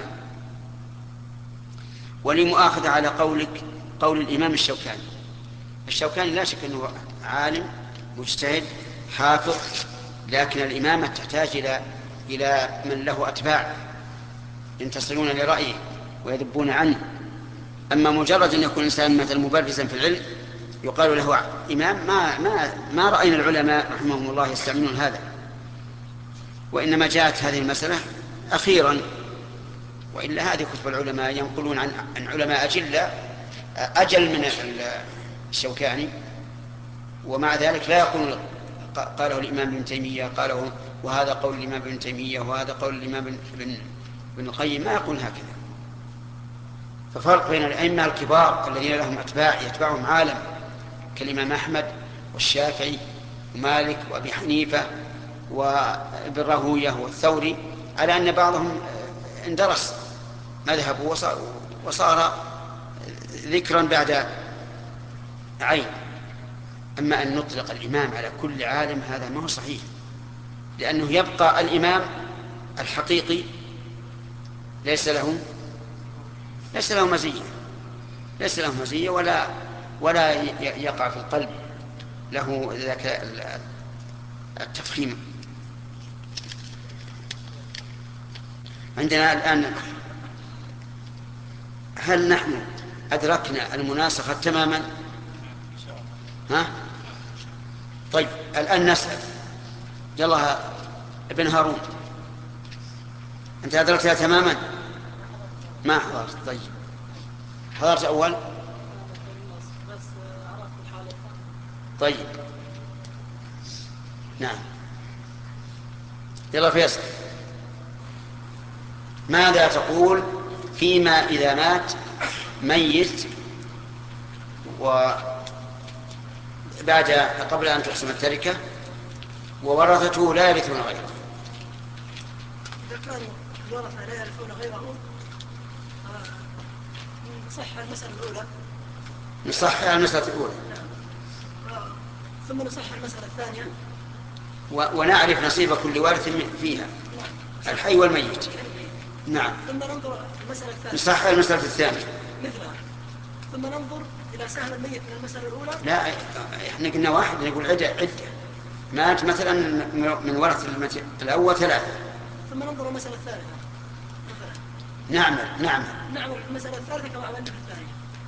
ولمؤاخذة على قولك قول الإمام الشوكاني. الشوكاني لا شك أنه عالم مجتهد حافظ لكن الإمامة تحتاج إلى إلى من له أتباع ينتصرون لرأيه ويذبون عنه. أما مجرد أن يكون الإنسان مثل مبرزا في العلم يقال له إمام ما ما ما رأينا العلماء رحمهم الله يستعملون هذا. وإنما جاءت هذه المسألة أخيرا وإلا هذه كتب العلماء ينقلون عن عن علماء أجل أجل من الشوكاني ومع ذلك لا يقولون قاله الإمام ابن تيمية قاله وهذا قول الإمام ابن تيمية وهذا قول الإمام ابن ابن القيم ما يقول هكذا. ففرق بين الأئمة الكبار الذين لهم أتباع يتبعهم عالم كالإمام أحمد والشافعي ومالك وأبي حنيفة وابن راهويه والثوري على أن بعضهم اندرس مذهبه وصار, وصار ذكرا بعد عين. أما أن نطلق الإمام على كل عالم هذا ما هو صحيح لأنه يبقى الإمام الحقيقي ليس له ليس له مزية ليس له مزية ولا ولا يقع في القلب له ذاك التفخيم. عندنا الآن هل نحن أدركنا المناسخة تماما؟ ها؟ طيب الآن نسأل يلا ابن هارون، أنت أدركتها تماما؟ ما حضرت. طيب حضرت أول؟ طيب نعم. يلا فيصل، ماذا تقول فيما إذا مات ميت وبعد قبل أن تقسم التركة وورثته لا يرثون غيره؟ إذا كانوا الورثة لا يرثون غيره نصح المسألة الأولى. نصح المسألة الأولى ثم نصح المسألة الثانية ونعرف نصيب كل وارث فيها، الحي والميت. نعم. ثم ننظر المسألة الثانية، نصح المسألة الثانية مثلها، ثم ننظر إلى سهم الميت من المسألة الأولى. لا احنا قلنا واحد، نقول عدة عدة مات مثلا من ورث الأول ثلاثة، ثم ننظر المسألة الثالثة مثلا نعمل نعمل نعمل المسألة الثالثة كما عملنا في الثانية.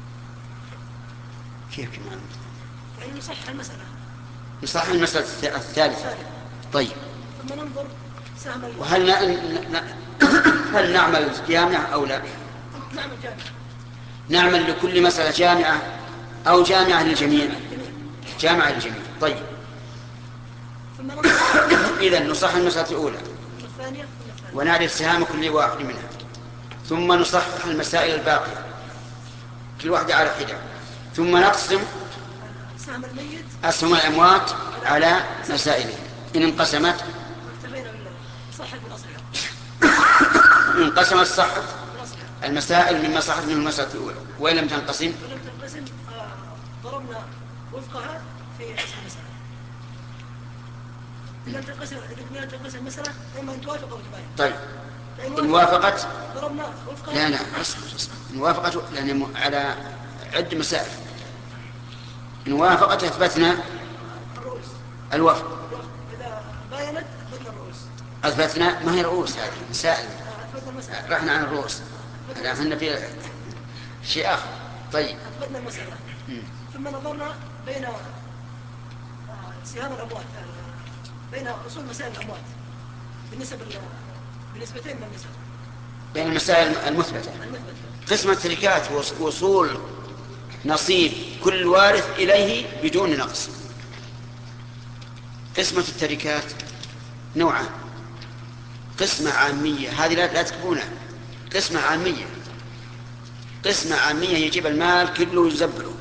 كيف كمان؟ يعني نصح المسألة نصح المسألة الثالثة. طيب ثم ننظر سهم الميت. وهل ن... هل نعمل جامعة أو لا؟ نعمل جامعة. نعمل لكل مسألة جامعة أو جامعة للجميع؟ جامعة للجميع. طيب ثم ننظر إذن نصح المسألة الأولى الثانية ونعرف سهام كل واحد منها، ثم نصحح المسائل الباقية كل واحدة على حدة، ثم نقسم سهم الميت أسهم الأموات على مسائله. إن انقسمت واكتفينا بالله صحت بنصرها. إن انقسمت صحت المسائل مما صحت منه المسألة الأولى، وإن لم تنقسم ولم تنقسم ضربنا وفقها في حسب المسألة. إذا تنقسم إذا تنقسم المسألة إما أن توافق أو تباين. طيب إن وافقت ضربنا وفقها. لا لا اصبر اصبر. إن وافقت لأن على عد مسائل. إن وافقت أثبتنا الرؤوس الوفق، إذا باينت أثبتنا الرؤوس. أثبتنا ما هي رؤوس هذه مسائل، أثبتنا المسألة. رحنا عن الرؤوس الآن هنا في شيء آخر. طيب أثبتنا المسألة. ثم نظرنا بين سهام الأموات، بين أصول مسائل الأموات بالنسبة بالنسبتين من النسب بين المسائل المثبتة. المثبتة. قسمة التركات وصول نصيب كل وارث إليه بدون نقص. قسمة التركات نوعان، قسمة عامية هذه لا تكتبونها، قسمة عامية. قسمة عامية يجيب المال كله يزبله.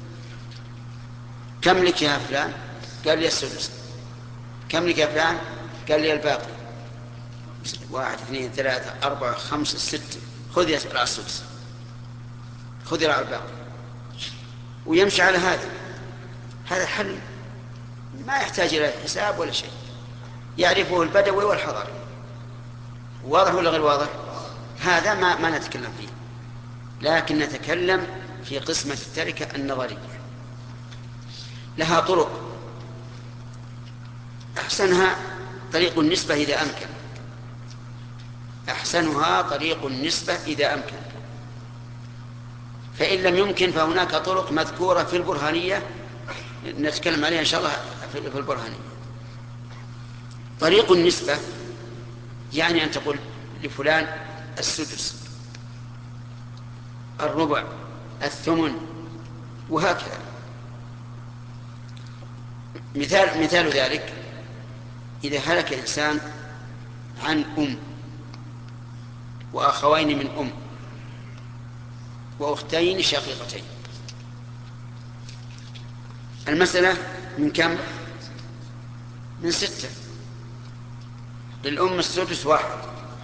كم لك يا فلان؟ قال لي السدس. كم لك يا فلان؟ قال لي الباقي. واحد اثنين ثلاثة أربعة خمسة ستة، خذ يا السدس، خذ يا الباقي، ويمشي على هذا. هذا حل ما يحتاج إلى حساب ولا شيء، يعرفه البدوي والحضري. واضح ولا غير واضح؟ هذا ما, ما نتكلم فيه، لكن نتكلم في قسمة التركة النظرية. لها طرق، أحسنها طريق النسبة إذا أمكن، أحسنها طريق النسبة إذا أمكن. فإن لم يمكن فهناك طرق مذكورة في البرهانية نتكلم عليها إن شاء الله في البرهانية. طريق النسبة يعني أن تقول لفلان السدس، الربع، الثمن، وهكذا. مثال مثال ذلك إذا هلك إنسان عن أم وأخوين من أم وأختين شقيقتين، المسألة من كم؟ من ستة. للأم السدس واحد،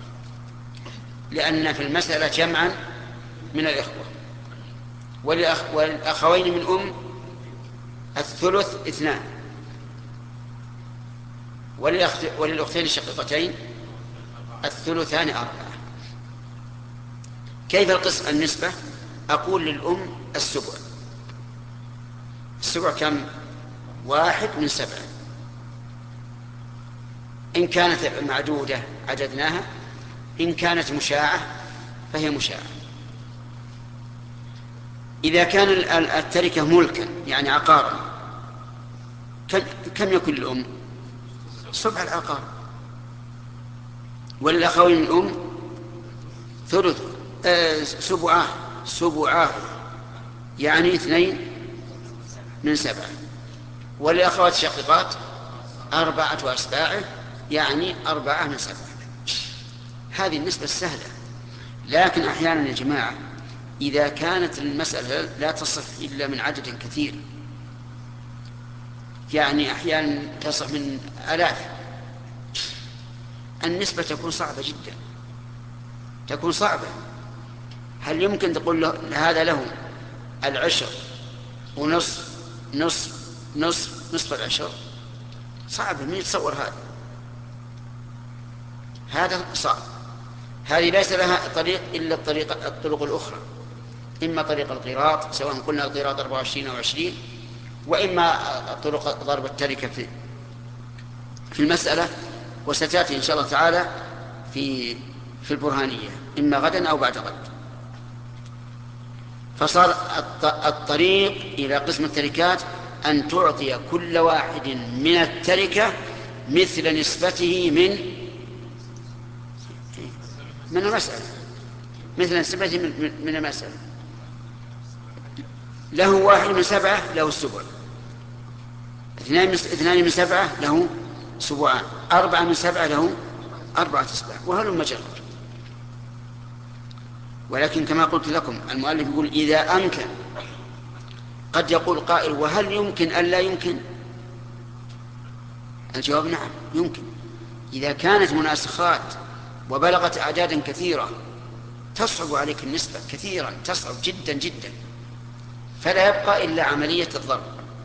لأن في المسألة جمعا من الإخوة، والأخ والأخوين من أم الثلث اثنان، وللأختين الشقيقتين الثلثان أربعة. كيف القسم النسبة؟ أقول للأم السبع السبع كم؟ واحد من سبعة. إن كانت معدودة عددناها، إن كانت مشاعة فهي مشاعة. إذا كان التركة ملكا يعني عقارا، كم يكون الأم؟ سبع العقار. وللأخوين الأم ثلث آه سبعاه سبعاه يعني اثنين من سبعة. وللأخوات الشقيقات أربعة أسباع يعني أربعة من سبعة. هذه النسبة السهلة. لكن أحيانا يا جماعة إذا كانت المسألة لا تصح إلا من عدد كثير، يعني أحيانا تصح من آلاف، النسبة تكون صعبة جدا، تكون صعبة. هل يمكن تقول له هذا له العشر ونصف نصف نصف نصف العشر؟ صعب، من يتصور هذا؟ هذا صعب. هذه ليس لها طريق إلا الطريق الطرق الأخرى، إما طريق القراط سواء قلنا القراط أربعة وعشرين أو عشرين، وإما طرق ضرب التركة في في المسألة، وستأتي إن شاء الله تعالى في في البرهانية إما غدا أو بعد غد. فصار الطريق إلى قسم التركات أن تعطي كل واحد من التركة مثل نسبته من من المسألة، مثل نسبته من, من المسألة. له واحد من سبعة له السبع، اثنان من, اثنان من سبعة له سبعان، أربعة من سبعة له أربعة أسباع، وهل مجرد. ولكن كما قلت لكم المؤلف يقول إذا أمكن. قد يقول قائل وهل يمكن أن لا يمكن؟ الجواب نعم يمكن. إذا كانت مناسخات وبلغت أعدادا كثيرة تصعب عليك النسبة كثيرا، تصعب جدا جدا، فلا يبقى إلا عملية الضرب.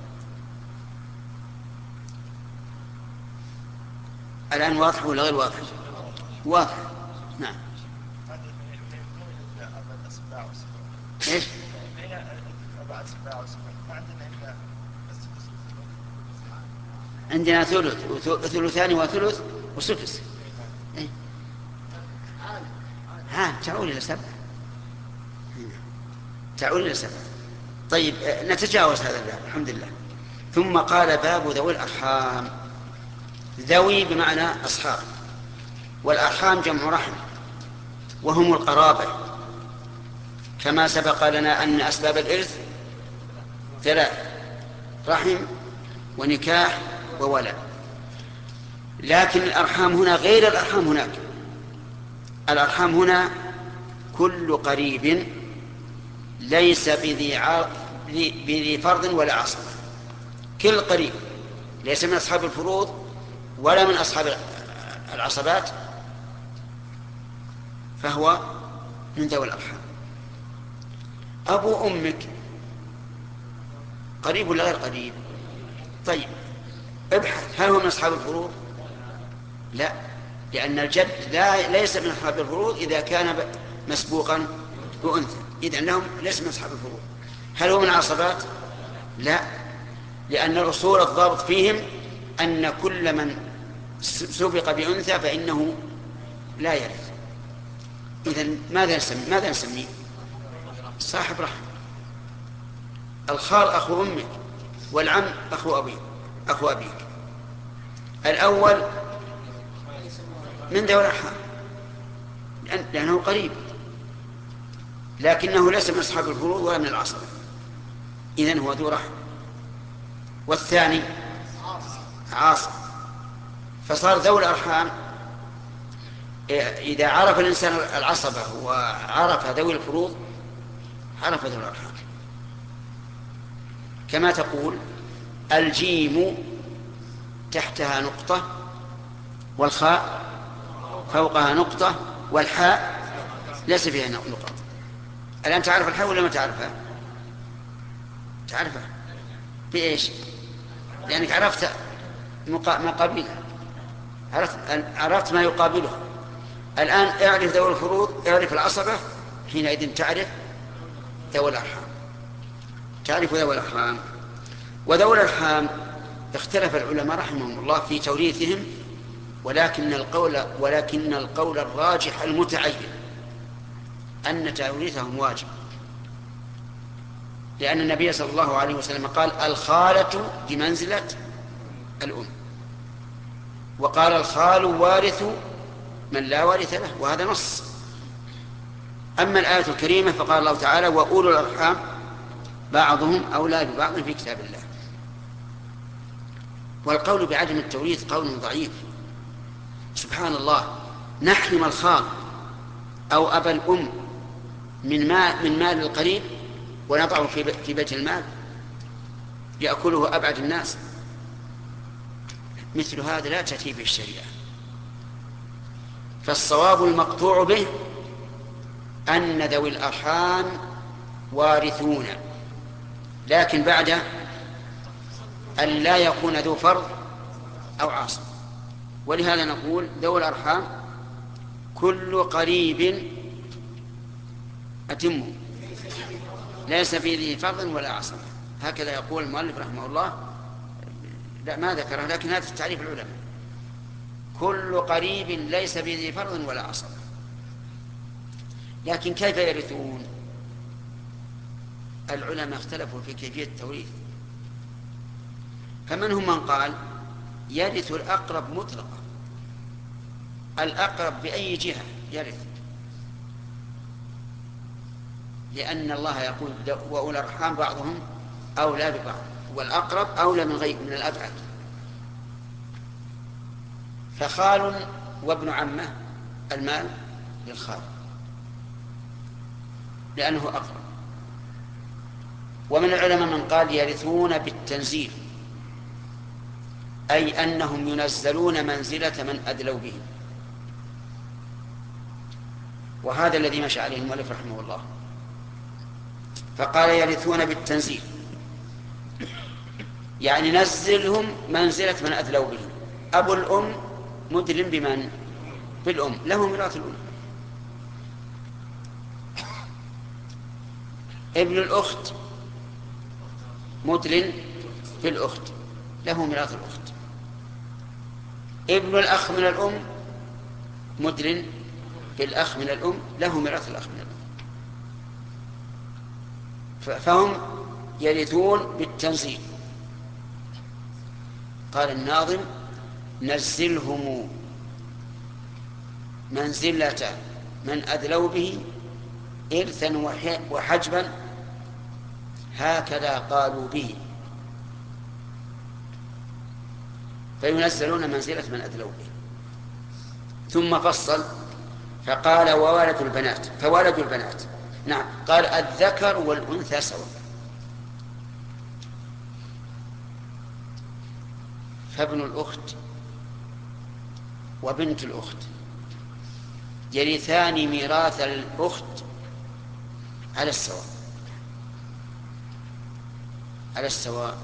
الآن واضح ولا غير واضح؟ واضح. نعم. إيش؟ عندنا ثلث وثلثان وثلث وسدس. إيه؟ ها تعول إلى سبعة، تعول إلى سبعة. طيب نتجاوز هذا الباب الحمد لله. ثم قال باب ذوي الأرحام. ذوي بمعنى أصحاب، والأرحام جمع رحم وهم القرابة، كما سبق لنا أن أسباب الإرث ثلاث: رحم ونكاح وولد. لكن الأرحام هنا غير الأرحام هناك. الأرحام هنا كل قريب ليس بذي, ع... بذي فرض ولا عصب. كل قريب ليس من أصحاب الفروض ولا من أصحاب العصبات فهو من ذوي الأرحام. أبو أمك قريب ولا غير قريب؟ طيب ابحث هل هو من أصحاب الفروض؟ لا، لأن الجد لا ليس من أصحاب الفروض إذا كان مسبوقا بأنثى، إذن لهم ليس من أصحاب الفروض. هل هو من العصبات؟ لا، لأن الأصول الضابط فيهم أن كل من سبق بأنثى فإنه لا يرث. إذن ماذا نسميه؟ ماذا نسميه؟ صاحب رحم. الخال أخو أمك، والعم أخو أبيك أخو أبيك. الأول من ذوي الأرحام لأنه قريب، لكنه ليس من أصحاب الفروض ولا من العصبة، إذن هو ذو رحم. والثاني عاصب. فصار ذوي الأرحام إذا عرف الإنسان العصبة وعرف ذوي الفروض عرف ذوي الأرحام. كما تقول الجيم تحتها نقطة والخاء فوقها نقطة والحاء ليس فيها نقط. الآن تعرف الحاء ولا ما تعرفها؟ تعرفها بإيش؟ لأنك عرفت ما قابلها، عرفت, عرفت ما يقابله. الآن اعرف ذوي الفروض، اعرف العصبة، حينئذ تعرف ذوي الأرحام، تعرف ذوي الأرحام. وذوي الأرحام اختلف العلماء رحمهم الله في توريثهم، ولكن القول ولكن القول الراجح المتعين أن توريثهم واجب، لأن النبي صلى الله عليه وسلم قال الخالة بمنزلة الأم، وقال الخال وارث من لا وارث له، وهذا نص. أما الآية الكريمة فقال الله تعالى وأولو الأرحام بعضهم أولى ببعض في كتاب الله. والقول بعدم التوريث قول ضعيف. سبحان الله، نحرم الخال أو أبا الأم من مال, من مال القريب ونضعه في بيت المال يأكله أبعد الناس، مثل هذا لا تأتي به الشريعة. فالصواب المقطوع به أن ذوي الأرحام وارثون، لكن بعد أن لا يكون ذو فرض أو عاصب. ولهذا نقول ذوي الأرحام كل قريب أتمه ليس في ذي فرض ولا عاصب، هكذا يقول المؤلف رحمه الله. لا ما ذكره، لكن هذا التعريف العلماء، كل قريب ليس في ذي فرض ولا عاصب. لكن كيف يرثون؟ العلماء اختلفوا في كيفية التوريث، فمنهم من قال يرث الأقرب مطلقا، الأقرب بأي جهة يرث، لأن الله يقول وأولى الأرحام بعضهم أولى ببعض، والأقرب أولى من غير من الأبعد. فخال وابن عمه المال للخال لأنه أقرب. ومن العلماء من قال يرثون بالتنزيل، أي أنهم ينزلون منزلة من أدلوا به، وهذا الذي مشى عليه المؤلف رحمه الله، فقال يرثون بالتنزيل، يعني نزلهم منزلة من أدلوا به. أبو الأم مدل بمن؟ بالأم، له ميراث الأم. ابن الأخت مدل بالأخت، له ميراث الأخت. ابن الأخ من الأم مدل بالأخ من الأم، له ميراث الأخ من الأم. فهم يرثون بالتنزيل. قال الناظم نزلهم منزلة من أدلوا به إرثا وحجبا هكذا قالوا به، فينزلون منزلة من أدلوا به. ثم فصل فقال وولد البنات، فولد البنات نعم، قال الذكر والأنثى سواء. فابن الأخت وبنت الأخت يرثان ميراث الأخت على السواء، على السواء.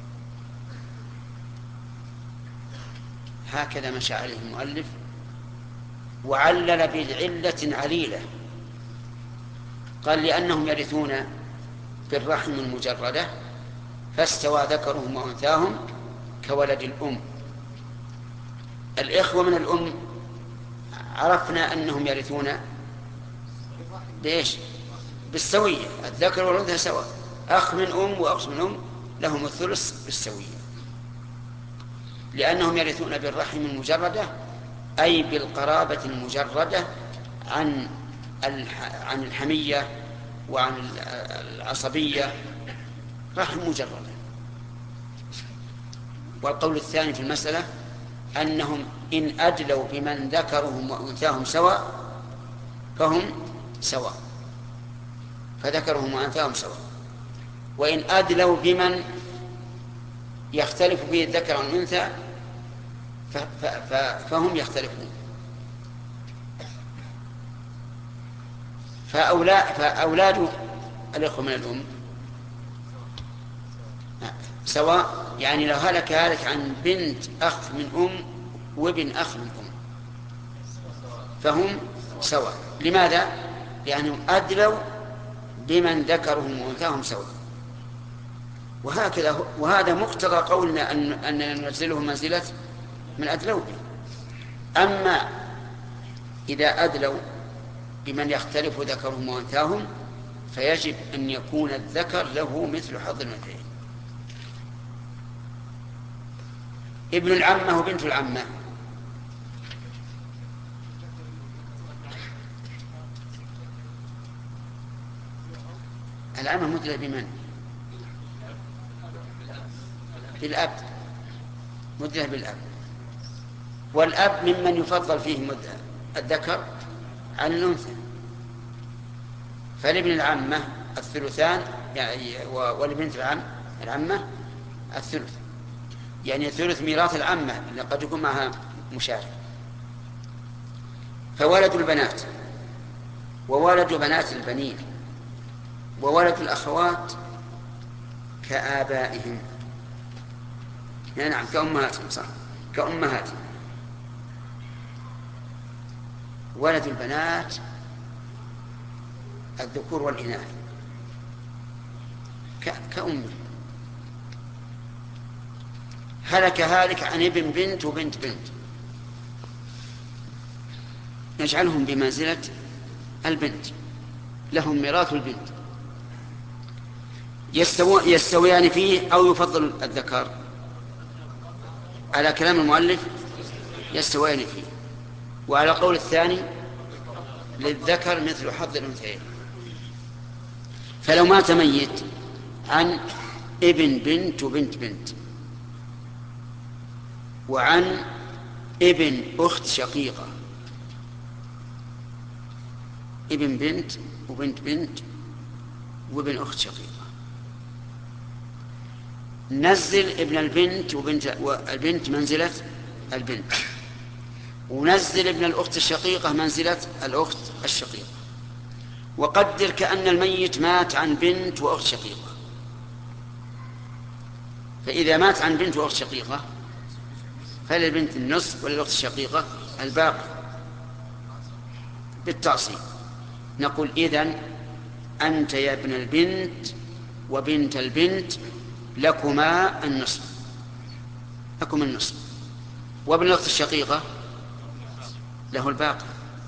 هكذا مشى عليه المؤلف، وعلل بالعلة عليلة، قال لأنهم يرثون بالرحم المجردة فاستوى ذكرهم وأنثاهم كولد الأم. الإخوة من الأم عرفنا أنهم يرثون ليش؟ بالسوية، الذكر والأنثى سواء، أخ من أم وأخ من أم لهم الثلث بالسوية، لأنهم يرثون بالرحم المجردة أي بالقرابة المجردة عن عن الحمية وعن العصبية، رحم مجردة. والقول الثاني في المسألة أنهم إن أدلوا بمن ذكرهم وأنثاهم سواء فهم سواء، فذكرهم وأنثاهم سواء. وإن أدلوا بمن يختلف به الذكر والأنثى فهم يختلفون. فأولاد الإخوة من الأم سواء، يعني لو هلك هلك عن بنت أخ من أم وابن أخ من أم فهم سواء. لماذا؟ لأنهم أدلوا بمن ذكرهم وأنثاهم سواء. وهكذا، وهذا مقتضى قولنا أن أننا ننزله منزلة من أدلوا به. أما إذا أدلوا بمن يختلف ذكرهم وأنثاهم فيجب أن يكون الذكر له مثل حظ الأنثيين. ابن العمة وبنت العمة العمة مدلة بمن؟ بالأب، مدلة بالأب، والأب ممن يفضل فيه الذكر عن الأنثى. فلابن العمة الثلثان يعني، ولبنت العم العمة الثلث، يعني ثلث ميراث العمة اللي قد يكون معها مشارك. فولد البنات وولد بنات البنين وولد الأخوات كآبائهم، يعني نعم كأمهاتهم، صح كأمهاتهم. ولد البنات الذكور والإناث كأمه. هلك هالك عن ابن بنت وبنت بنت، نجعلهم بمنزلة البنت، لهم ميراث البنت، يستو... يستويان فيه أو يفضل الذكر على كلام المؤلف، يستويان فيه. وعلى قول الثاني للذكر مثل حظ الأنثيين. فلو مات ميت عن ابن بنت وبنت بنت وعن ابن أخت شقيقة، ابن بنت وبنت بنت وابن أخت شقيقة، نزل ابن البنت وبنت والبنت منزلة البنت، ونزل ابن الأخت الشقيقة منزلة الأخت الشقيقة. وقدر كأن الميت مات عن بنت وأخت شقيقة، فإذا مات عن بنت وأخت شقيقة فللبنت النصف وللأخت الشقيقة الباقي بالتعصيب. نقول إذن أنت يا ابن البنت وبنت البنت لكما النصف، لكم النصف، وابن الأخت الشقيقة له الباقي.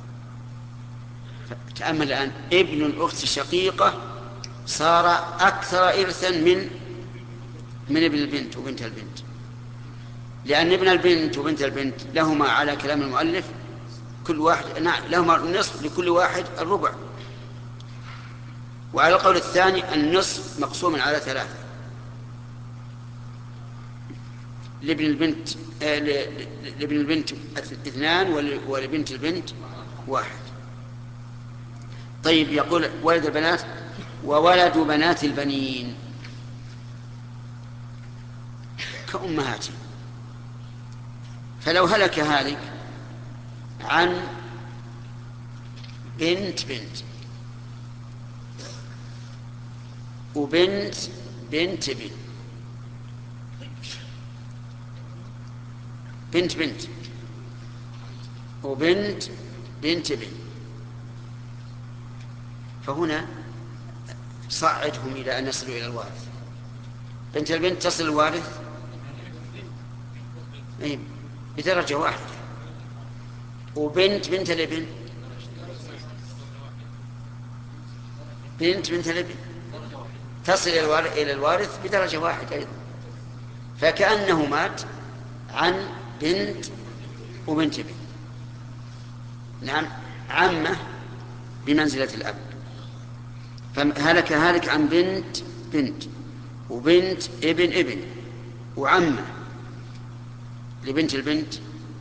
تأمل الآن، ابن الأخت الشقيقة صار أكثر إرثا من من ابن البنت وبنت البنت، لأن ابن البنت وبنت البنت لهما على كلام المؤلف كل واحد نعم لهما النصف، لكل واحد الربع. وعلى القول الثاني النصف مقسوم على ثلاثة، لابن البنت آه لابن البنت اثنان ولبنت البنت واحد. طيب، يقول ولد البنات وولد بنات البنين كأمهاتهم. فلو هلك هالك عن بنت بنت وبنت بنت بنت بنت بنت وبنت بنت بنت، فهنا صعدهم إلى أن يصلوا إلى الوارث. بنت البنت تصل الوارث بدرجة واحدة، وبنت بنت الابن بنت بنت الابن تصل إلى الوارث بدرجة واحدة أيضا. فكأنه مات عن بنت وبنت بنت، نعم عمة بمنزلة الأب. فهلك هالك عن بنت بنت وبنت ابن ابن وعمة، لبنت البنت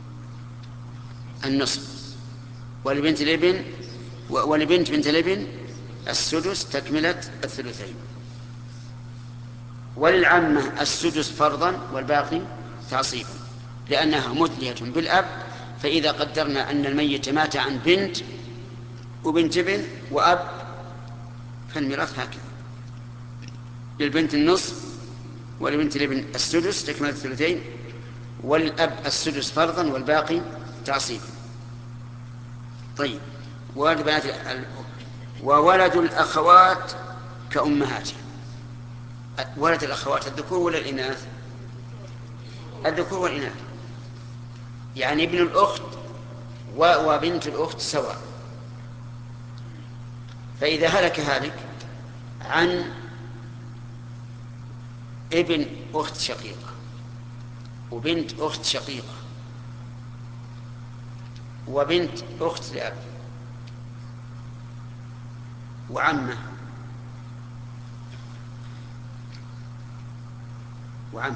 النصف، ولبنت الابن ولبنت بنت الابن السدس تكملة الثلثين، وللعمة السدس فرضا والباقي تعصيبا، لأنها مدلية بالأب. فإذا قدرنا أن الميت مات عن بنت وبنت ابن وأب فالميراث هكذا: للبنت النصف ولبنت الابن السدس تكملة الثلثين، والأب السدس فرضا والباقي تعصيبا. طيب، ولد بنات وولد الأخوات كأمهاتهم، ولد الأخوات الذكور ولا الإناث؟ الذكور والإناث، يعني ابن الأخت وبنت الأخت سواء. فإذا هلك هالك عن ابن أخت شقيقة وبنت أخت شقيقة وبنت أخت لأب وعمة وعمة،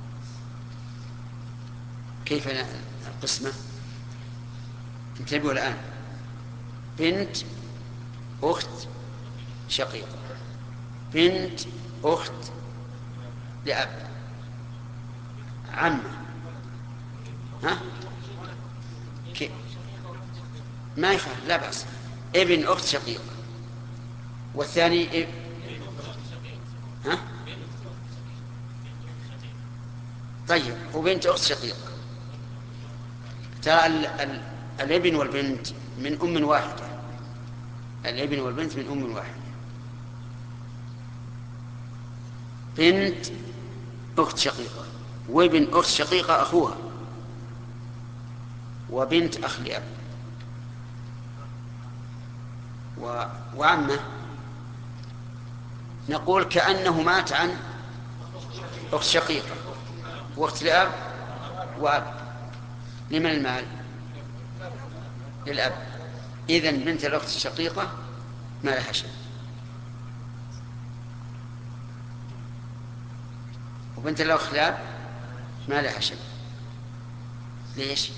كيف القسمة؟ انتبهوا الآن: بنت أخت شقيقة، بنت أخت لأب، عمة، ها؟ كي؟ ما يخالف، لا بأس. ابن أخت شقيقة والثاني اب... ها؟ طيب، وبنت أخت شقيقة. ترى ال... ال... الابن والبنت من أم واحدة، الابن والبنت من أم واحدة. بنت أخت شقيقة وابن أخت شقيقة أخوها وبنت أخ لأب و... وعمة، نقول كأنه مات عن أخت شقيقة وأخت لأب وأب، لمن المال؟ للأب. إذن بنت الأخت الشقيقة ما لها شيء، وبنت الأخت لأب ما لها شيء. ليش؟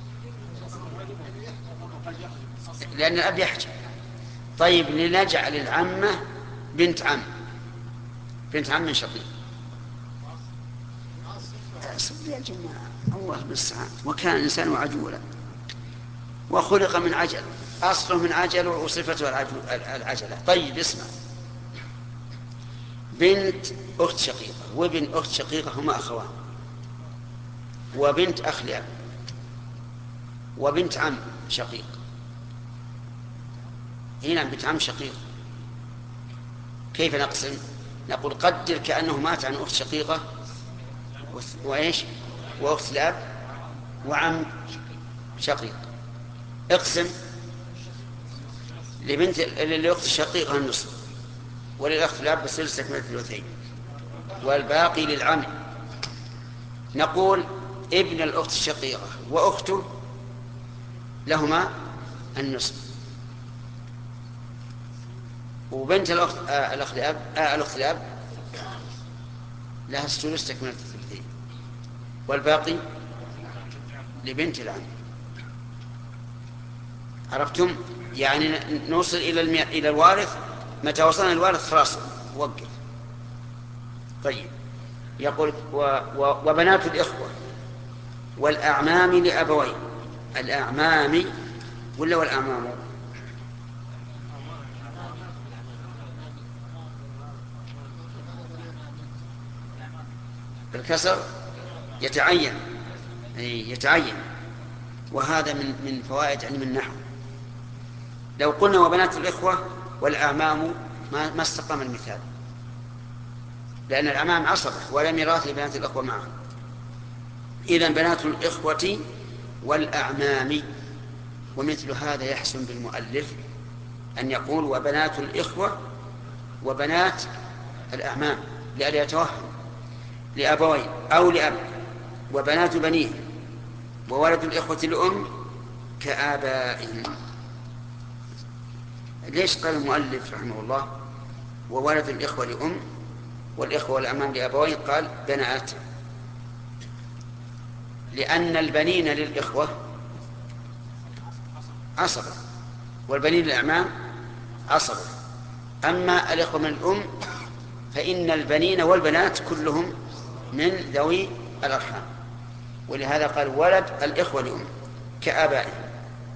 لأن الأب يحجب. طيب، لنجعل العمة بنت عم، بنت عم شقيق. يا جماعة الله بالسعاد. وكان الإنسان عجولا وخلق من عجل، أصله من عجل وصفته العجلة. طيب اسمع: بنت أخت شقيقة وابن أخت شقيقة هما أخوان، وبنت أخ لأب وبنت عم شقيق. هنا بنت عم شقيق، كيف نقسم؟ نقول قدر كأنه مات عن أخت شقيقة وإيش وأخت لأب وعم شقيق. اقسم لبنت للأخت الشقيقة النصف وللأخت لأب السدس تكملة الثلثين والباقي للعم. نقول ابن الأخت الشقيقة وأخته لهما النصف، وبنت الأخت آه الأخت لأب آه الأخت لأب لها السدس تكملة الثلثين والباقي لبنت العم. عرفتم؟ يعني نوصل إلى المي... إلى الوارث. متى وصلنا الوارث خلاص وقف. طيب، يقول و... و... وبنات الإخوة والأعمام لأبوين. الأعمام ولا والأعمام؟ بالكسر يتعين، يتعين. وهذا من من فوائد علم النحو. لو قلنا وبنات الإخوة والأعمام ما ما استقام المثال، لأن الأعمام عصبة ولا ميراث لبنات الإخوة معهم. إذن بنات الإخوة والأعمام. ومثل هذا يحسن بالمؤلف أن يقول وبنات الإخوة وبنات الأعمام، لئلا يتوهم لأبوين أو لأب. وبنات بنيه وولد الإخوة الأم كآبائهم. ليش قال المؤلف رحمه الله وولد الإخوة لأم والإخوة والأعمام لأبوين؟ قال بنات، لأن البنين للإخوة عصبة والبنين للأعمام عصبة. أما الإخوة من الأم فإن البنين والبنات كلهم من ذوي الأرحام، ولهذا قال ولد الإخوة لأم كآبائهم.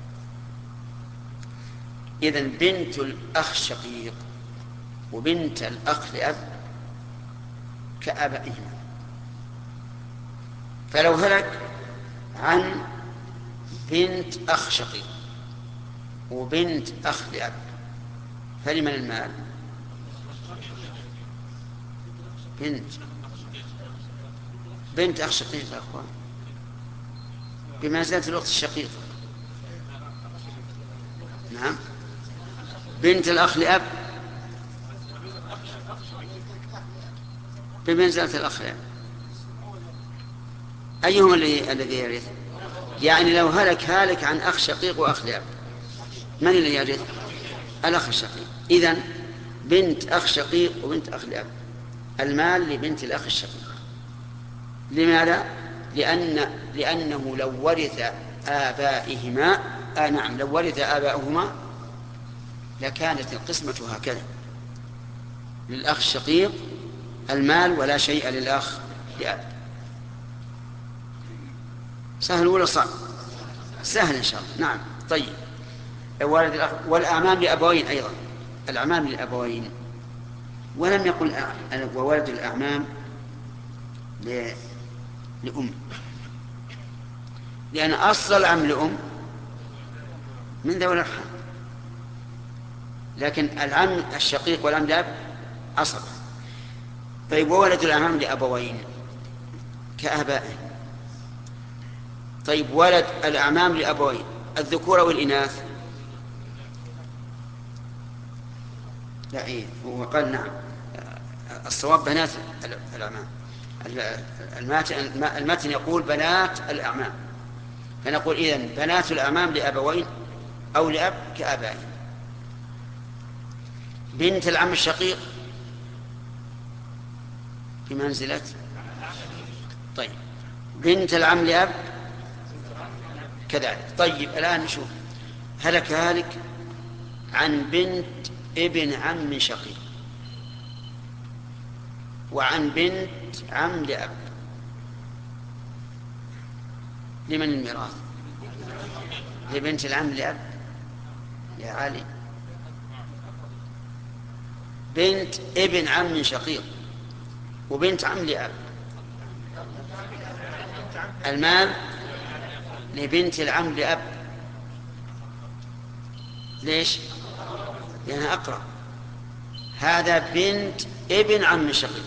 إذن بنت الأخ شقيق وبنت الأخ لأب كآبائهما. فلو هلك عن بنت أخ شقيق وبنت أخ لأب فلمن المال؟ بنت بنت أخ شقيق يا أخوان، بمنزلة الأخت الشقيقة. نعم، بنت الأخ لأب بمنزلة الأخ لأب. أيهما الذي الذي يرث؟ يعني لو هلك هالك عن أخ شقيق وأخ لأب، من الذي يرث؟ الأخ الشقيق. إذن بنت أخ شقيق وبنت أخ لأب، المال لبنت الأخ الشقيق. لماذا؟ لأن لأنه لو ورث آبائهما آه نعم لو ورث آباؤهما لكانت القسمة هكذا: للأخ الشقيق المال ولا شيء للأخ لأب. سهل ولا صعب؟ سهل إن شاء الله. نعم. طيب، والأعمام لأبوين أيضا، الأعمام لأبوين. ولم يقل وولد الأعمام لأم، لأن أصل العم لأم من ذوي الأرحام، لكن العم الشقيق والعم لأب عصبة. طيب، وولد الأعمام لأبوين كآبائه. طيب، ولد الأعمام لأبوين الذكور والإناث؟ لا، إيه هو قال نعم، الصواب بنات الأعمام. المتن يقول بنات الأعمام، فنقول إذن بنات الأعمام لأبوين أو لأب كآبائهم. بنت العم الشقيق بمنزلة. طيب، بنت العم لأب كذلك. طيب، الآن نشوف هلك هالك عن بنت ابن عم شقيق وعن بنت عم لأب، لمن الميراث؟ لبنت العم لأب يا علي. بنت ابن عم شقيق وبنت عم لأب، المال لبنت العم لأب. ليش؟ لأنها أقرب. هذا بنت ابن عم شقيق،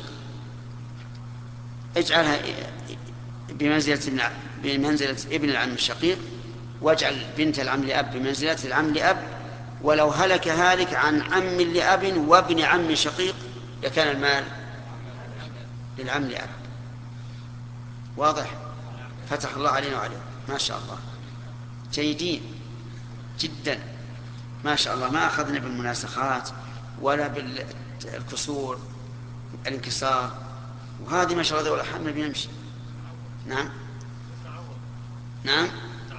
اجعلها بمنزلة بمنزلة ابن العم الشقيق، واجعل بنت العم لأب بمنزلة العم لأب. ولو هلك هالك عن عم لأب وابن عم شقيق لكان المال للعم لأب. واضح؟ فتح الله علينا وعليكم، ما شاء الله، جيدين جدا ما شاء الله. ما أخذنا بالمناسخات ولا بالكسور الانكسار، وهذه ما شاء الله ولا حمل بيمشي. نعم نعم.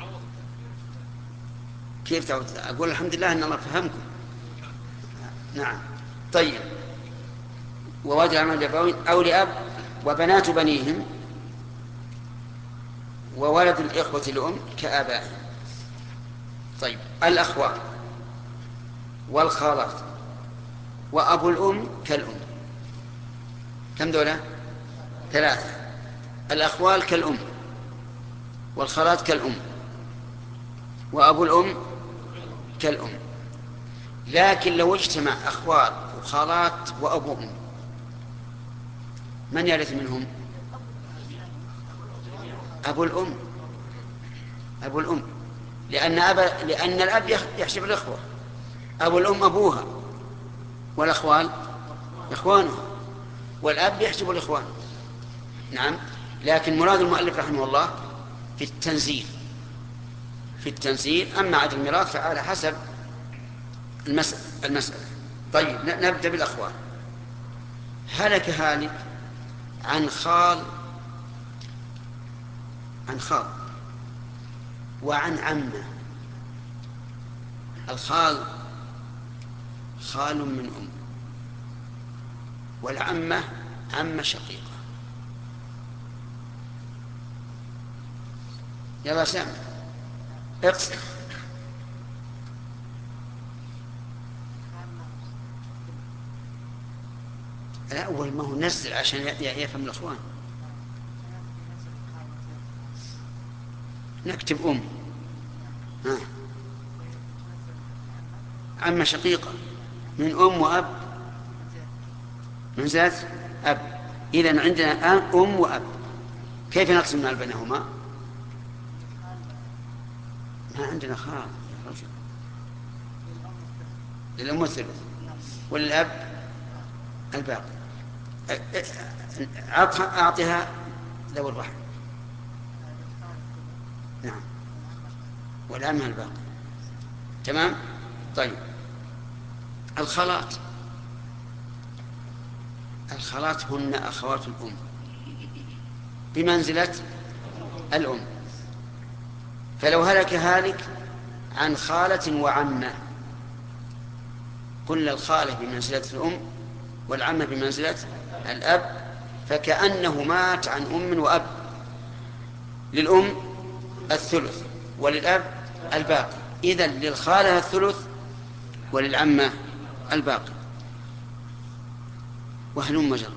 كيف تعود؟ أقول الحمد لله أن الله فهمكم. نعم. طيب، وولد الأعمام لأبوين أو لأب وبنات بنيهم وولد الإخوة لأم كآبائهم. طيب، الأخوات والخالات وأبو الأم كالأم، كم دولة؟ ثلاثة. الأخوال كالأم والخالات كالأم وأبو الأم كالأم. لكن لو اجتمع أخوال وخالات وأبو أم، من يرث منهم؟ أبو الأم. أبو الأم، لأن, أبا لأن الأب يحجب الإخوة، أبو الأم أبوها، والأخوال إخوانها، والأب يحجب الإخوان. نعم. لكن مراد المؤلف رحمه الله في التنزيل في التنزيل أما عدد الميراث فعلى حسب المسألة, المسألة. طيب، نبدأ بالأخوان. هلك هالك عن خال عن خال وعن عمه. الخال خال من أم، والعمة عمة شقيقة. يلا سامع اقسم. الأول ما هو نزل عشان يفهم الأخوان. نكتب أم. ها. عمة شقيقة من أم وأب، من ذات أب. إذن عندنا الآن أم وأب، كيف نقسم المال بينهما؟ ما عندنا خال يا رجل. للأم الثلث وللأب الباقي. أعطها ذوي الرحم. نعم، والأم الباقي. تمام. طيب الخالات، الخالات هن أخوات الأم بمنزلة الأم. فلو هلك هالك عن خالة وعمة قلنا الخالة بمنزلة الأم والعمة بمنزلة الأب، فكأنه مات عن أم وأب. للأم الثلث وللأب الباقي، إذن للخالة الثلث وللعمة الباقي. وهلم جرا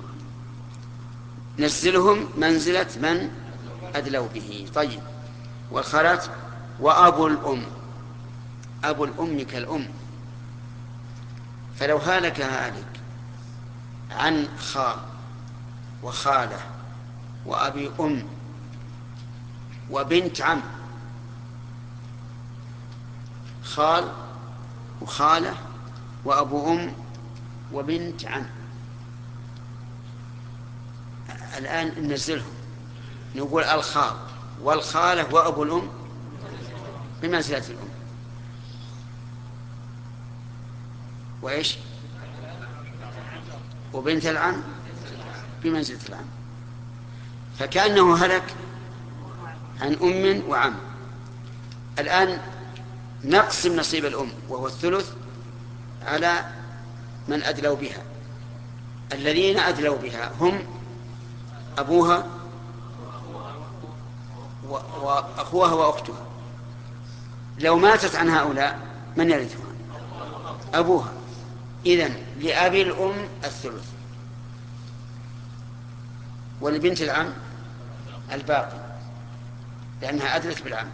نزلهم منزلة من أدلوا به. طيب والخالات وأبو الأم، أبو الأم كالأم. فلو هالك هالك عن خال وخالة وأبي أم وبنت عم، خال وخالة وأبو أم وبنت عم، الآن ننزلهم نقول الخال والخالة وأبو الأم بمنزلة الأم، وإيش وبنت العم بمنزلة العم. فكأنه هلك عن أم وعم. الآن نقسم نصيب الأم وهو الثلث على من أدلوا بها. الذين أدلوا بها هم أبوها وأخوها وأختها. لو ماتت عن هؤلاء من يرثها؟ أبوها. إذن لأبي الأم الثلث ولبنت العم الباقي لأنها أدلت بالعم.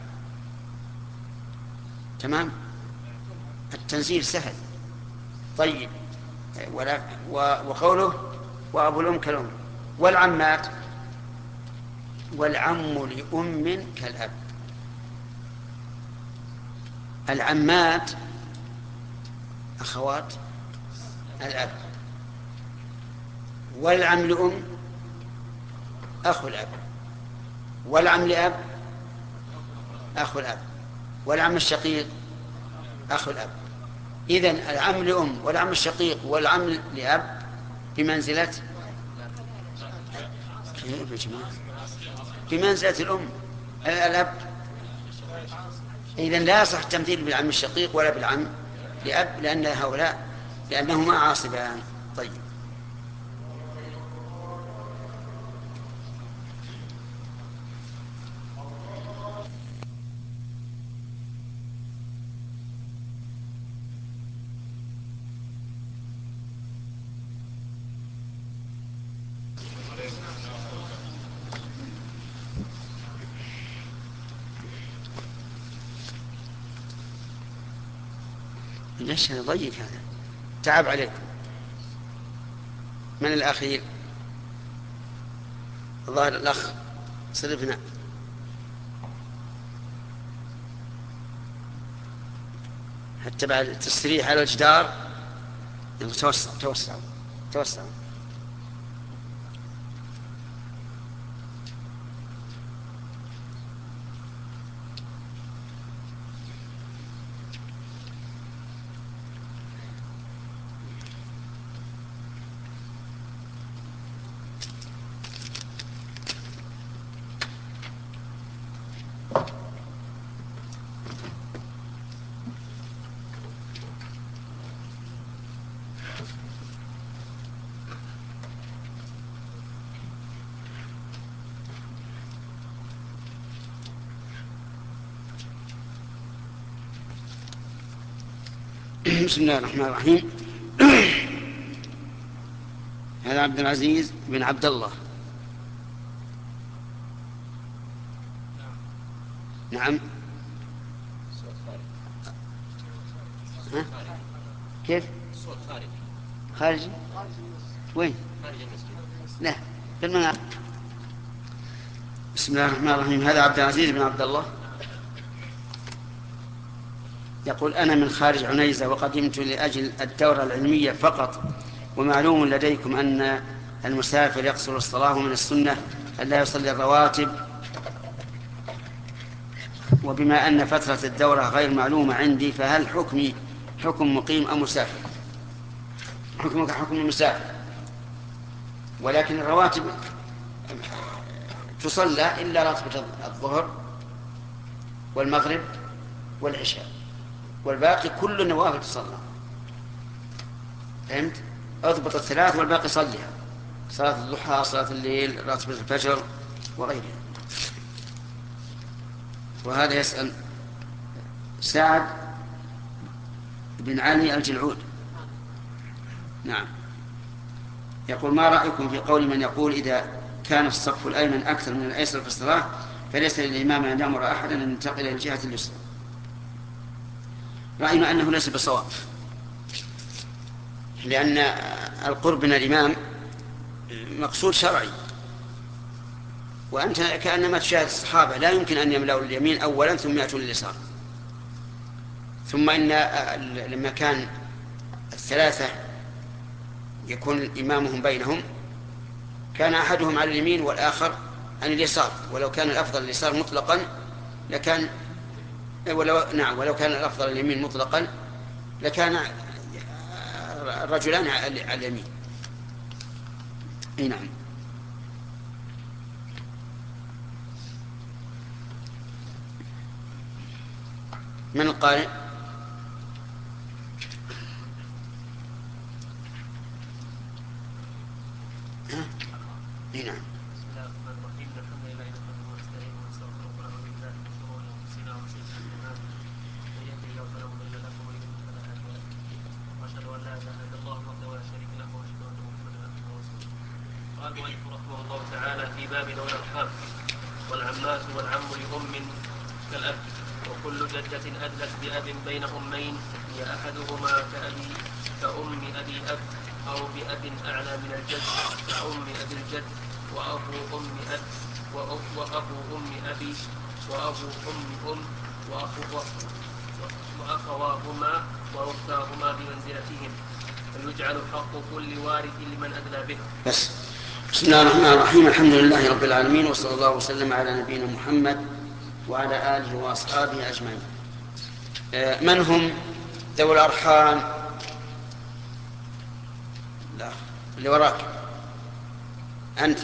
تمام. التنزيل سهل. طيب ولا وقوله وأبو الأم كالأم. والعمات والعم لأم كالأب. العمات أخوات الأب، والعم لأم أخو الأب، والعم لأب أخو الأب، والعم الشقيق أخو الأب. إذن العم لأم والعم الشقيق والعم لأب بمنزلة كيف يا جماعة؟ بمنزلة الأم الأب. إذن لا يصح التمثيل بالعم الشقيق ولا بالعم لأب لأن هؤلاء لأنهما عاصبان. طيب ليش هذا ضيق؟ هذا تعب عليكم. من الأخير؟ الظاهر الأخ صرفنا. حتى بعد التسريح على الجدار توسع توسع توسع. بسم الله الرحمن الرحيم. هذا عبد العزيز بن عبد الله. نعم. ها؟ كيف؟ الصوت خارجي. خارجي؟ وين؟ خارج المسجد. لا بالمنام. بسم الله الرحمن الرحيم. هذا عبد العزيز بن عبد الله يقول: أنا من خارج عنيزة وقدمت لأجل الدورة العلمية فقط، ومعلوم لديكم أن المسافر يقصر الصلاة من السنة أن لا يصلي الرواتب، وبما أن فترة الدورة غير معلومة عندي فهل حكمي حكم مقيم أو مسافر؟ حكمك حكم المسافر، ولكن الرواتب تصلى إلا راتبة الظهر والمغرب والعشاء، والباقي كل النوافل تصلى. فهمت؟ اضبط الثلاث والباقي صليها: صلاة الضحى، صلاة الليل، راتبة الفجر وغيرها. وهذا يسأل سعد بن علي الجلعود. نعم. يقول: ما رأيكم في قول من يقول إذا كان الصف الأيمن أكثر من الأيسر في الصلاة فليس للإمام أن يأمر أحدا أن ينتقل إلى الجهة اليسرى؟ رأينا أنه ليس بصواب، لأن القرب من الإمام مقصود شرعي، وأنت كأنما تشاهد الصحابة لا يمكن أن يملأوا اليمين أولا ثم يأتوا لليسار. ثم إن لما كان الثلاثة يكون إمامهم بينهم كان أحدهم على اليمين والآخر عن اليسار، ولو كان الأفضل اليسار مطلقا لكان ولو نعم ولو كان الأفضل اليمين مطلقا لكان الرجلان على اليمين. أي نعم. من القارئ؟ ها؟ أي نعم. قال المؤلف رحمه الله تعالى في باب ذوي الأرحام: والعمات والعم لأم كالأب، وكل جدة أدلت بأب بين أمين هي أحدهما كأبي كأم أبي أب، أو بأب أعلى من الجد كأم أبي الجد، وأبو أم أب، وأبو أم أبي، وأبو أم أم، وأخو وأخواهما وأختاهما بمنزلتهم، فيجعل حق كل وارث لمن أدلى به. بس. بسم الله الرحمن الرحيم. الحمد لله رب العالمين، وصلى الله وسلم على نبينا محمد وعلى آله وأصحابه أجمعين. من هم ذوي الأرحام؟ لا، اللي وراك أنت.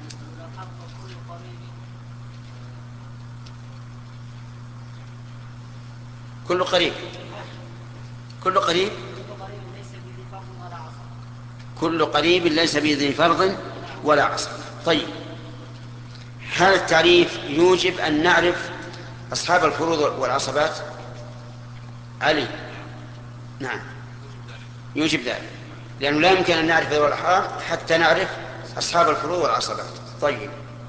كل قريب كل قريب كل قريب ليس بذي فرض ولا عصر. طيب، هذا التعريف يوجب أن نعرف أصحاب الفروض والعصبات. علي؟ نعم، يوجب ذلك، لأنه لا يمكن أن نعرف ذوي الأرحام حتى نعرف أصحاب الفروض والعصبات. طيب،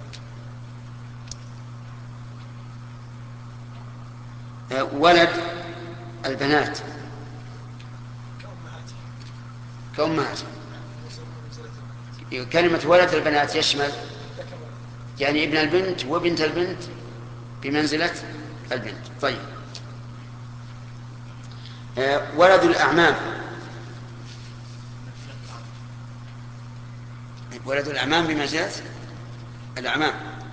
ولد البنات كأمهات. كلمة ولد البنات يشمل يعني ابن البنت وبنت البنت بمنزلة البنت. طيب، ولد الأعمام. ولد الأعمام بمنزلة الأعمام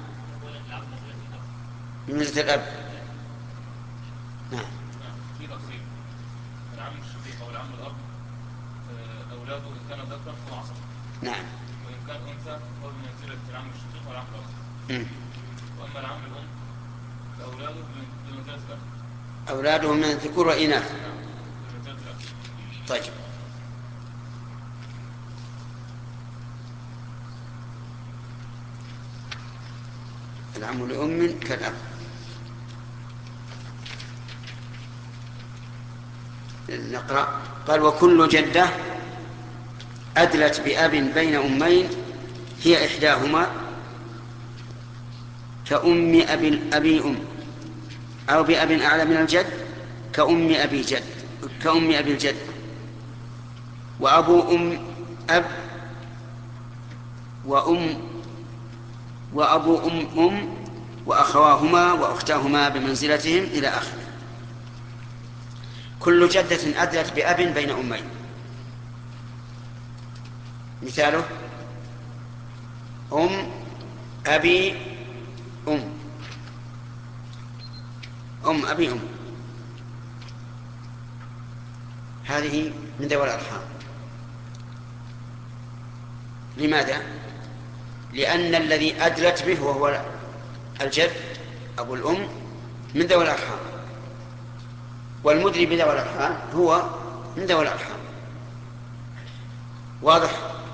بمنزلة الأب. نعم. في تقسيم: العم الشقيق او العم الاب اولاده ان كان ذكرا فهو عصب. نعم. وان كان انثى فهو بمنزله العم الشقيق والعم الاب. واما العم الام فاولاده بمنزله الاب. اولاده من الذكور والاناث. نعم، بمنزله الاب. طيب، العم لأم كالأب. نقرأ. قال: وكل جدة أدلت بأب بين أمين هي إحداهما كأم أبي, أبي أم، أو بأب أعلى من الجد كأم أبي جد كأم أبي الجد، وأبو أم أب، وأم وأبو أم أم وأخواهما وأختاهما بمنزلتهم إلى آخره. كل جدة أدلت بأب بين أمين. مثاله أم أبي أم أم أبي أم، هذه من ذوي الأرحام. لماذا؟ لأن الذي أدلت به وهو الجد أبو الأم من ذوي الأرحام، والمدري بذوي الأرحام هو من ذوي الأرحام. واضح؟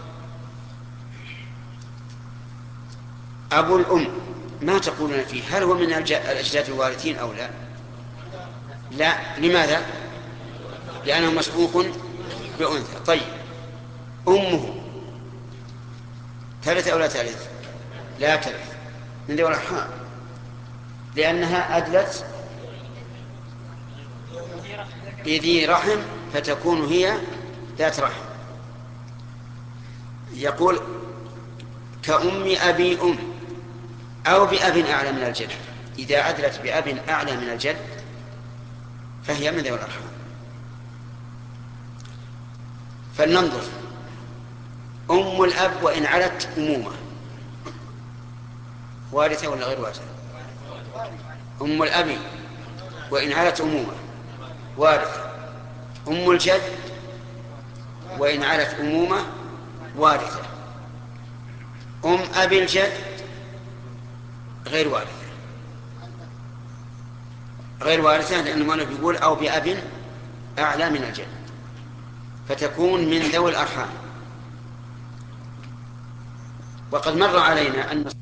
أبو الأم ما تقولون فيه؟ هل هو من الأجداد الوارثين أو لا؟ لا. لماذا؟ لأنه مسبوق بأنثى. طيب أمه ترث أو لا ترث؟ لا ترث، من ذوي الأرحام، لأنها أدلت بذي رحم فتكون هي ذات رحم. يقول كأم أبي أم أو بأب أعلى من الجد. إذا أدلت بأب أعلى من الجد فهي من ذوي الأرحام. فلننظر. أم الأب وإن علت أمومة وارثة ولا غير وارثة؟ أم الأب وإن علت أمومة وارثة. أم الجد وإن علت أمومة وارثة. أم أبي الجد غير وارثة، غير وارثة لأن المؤلف يقول أو بأب أعلى من الجد، فتكون من ذوي الأرحام. وقد مر علينا أن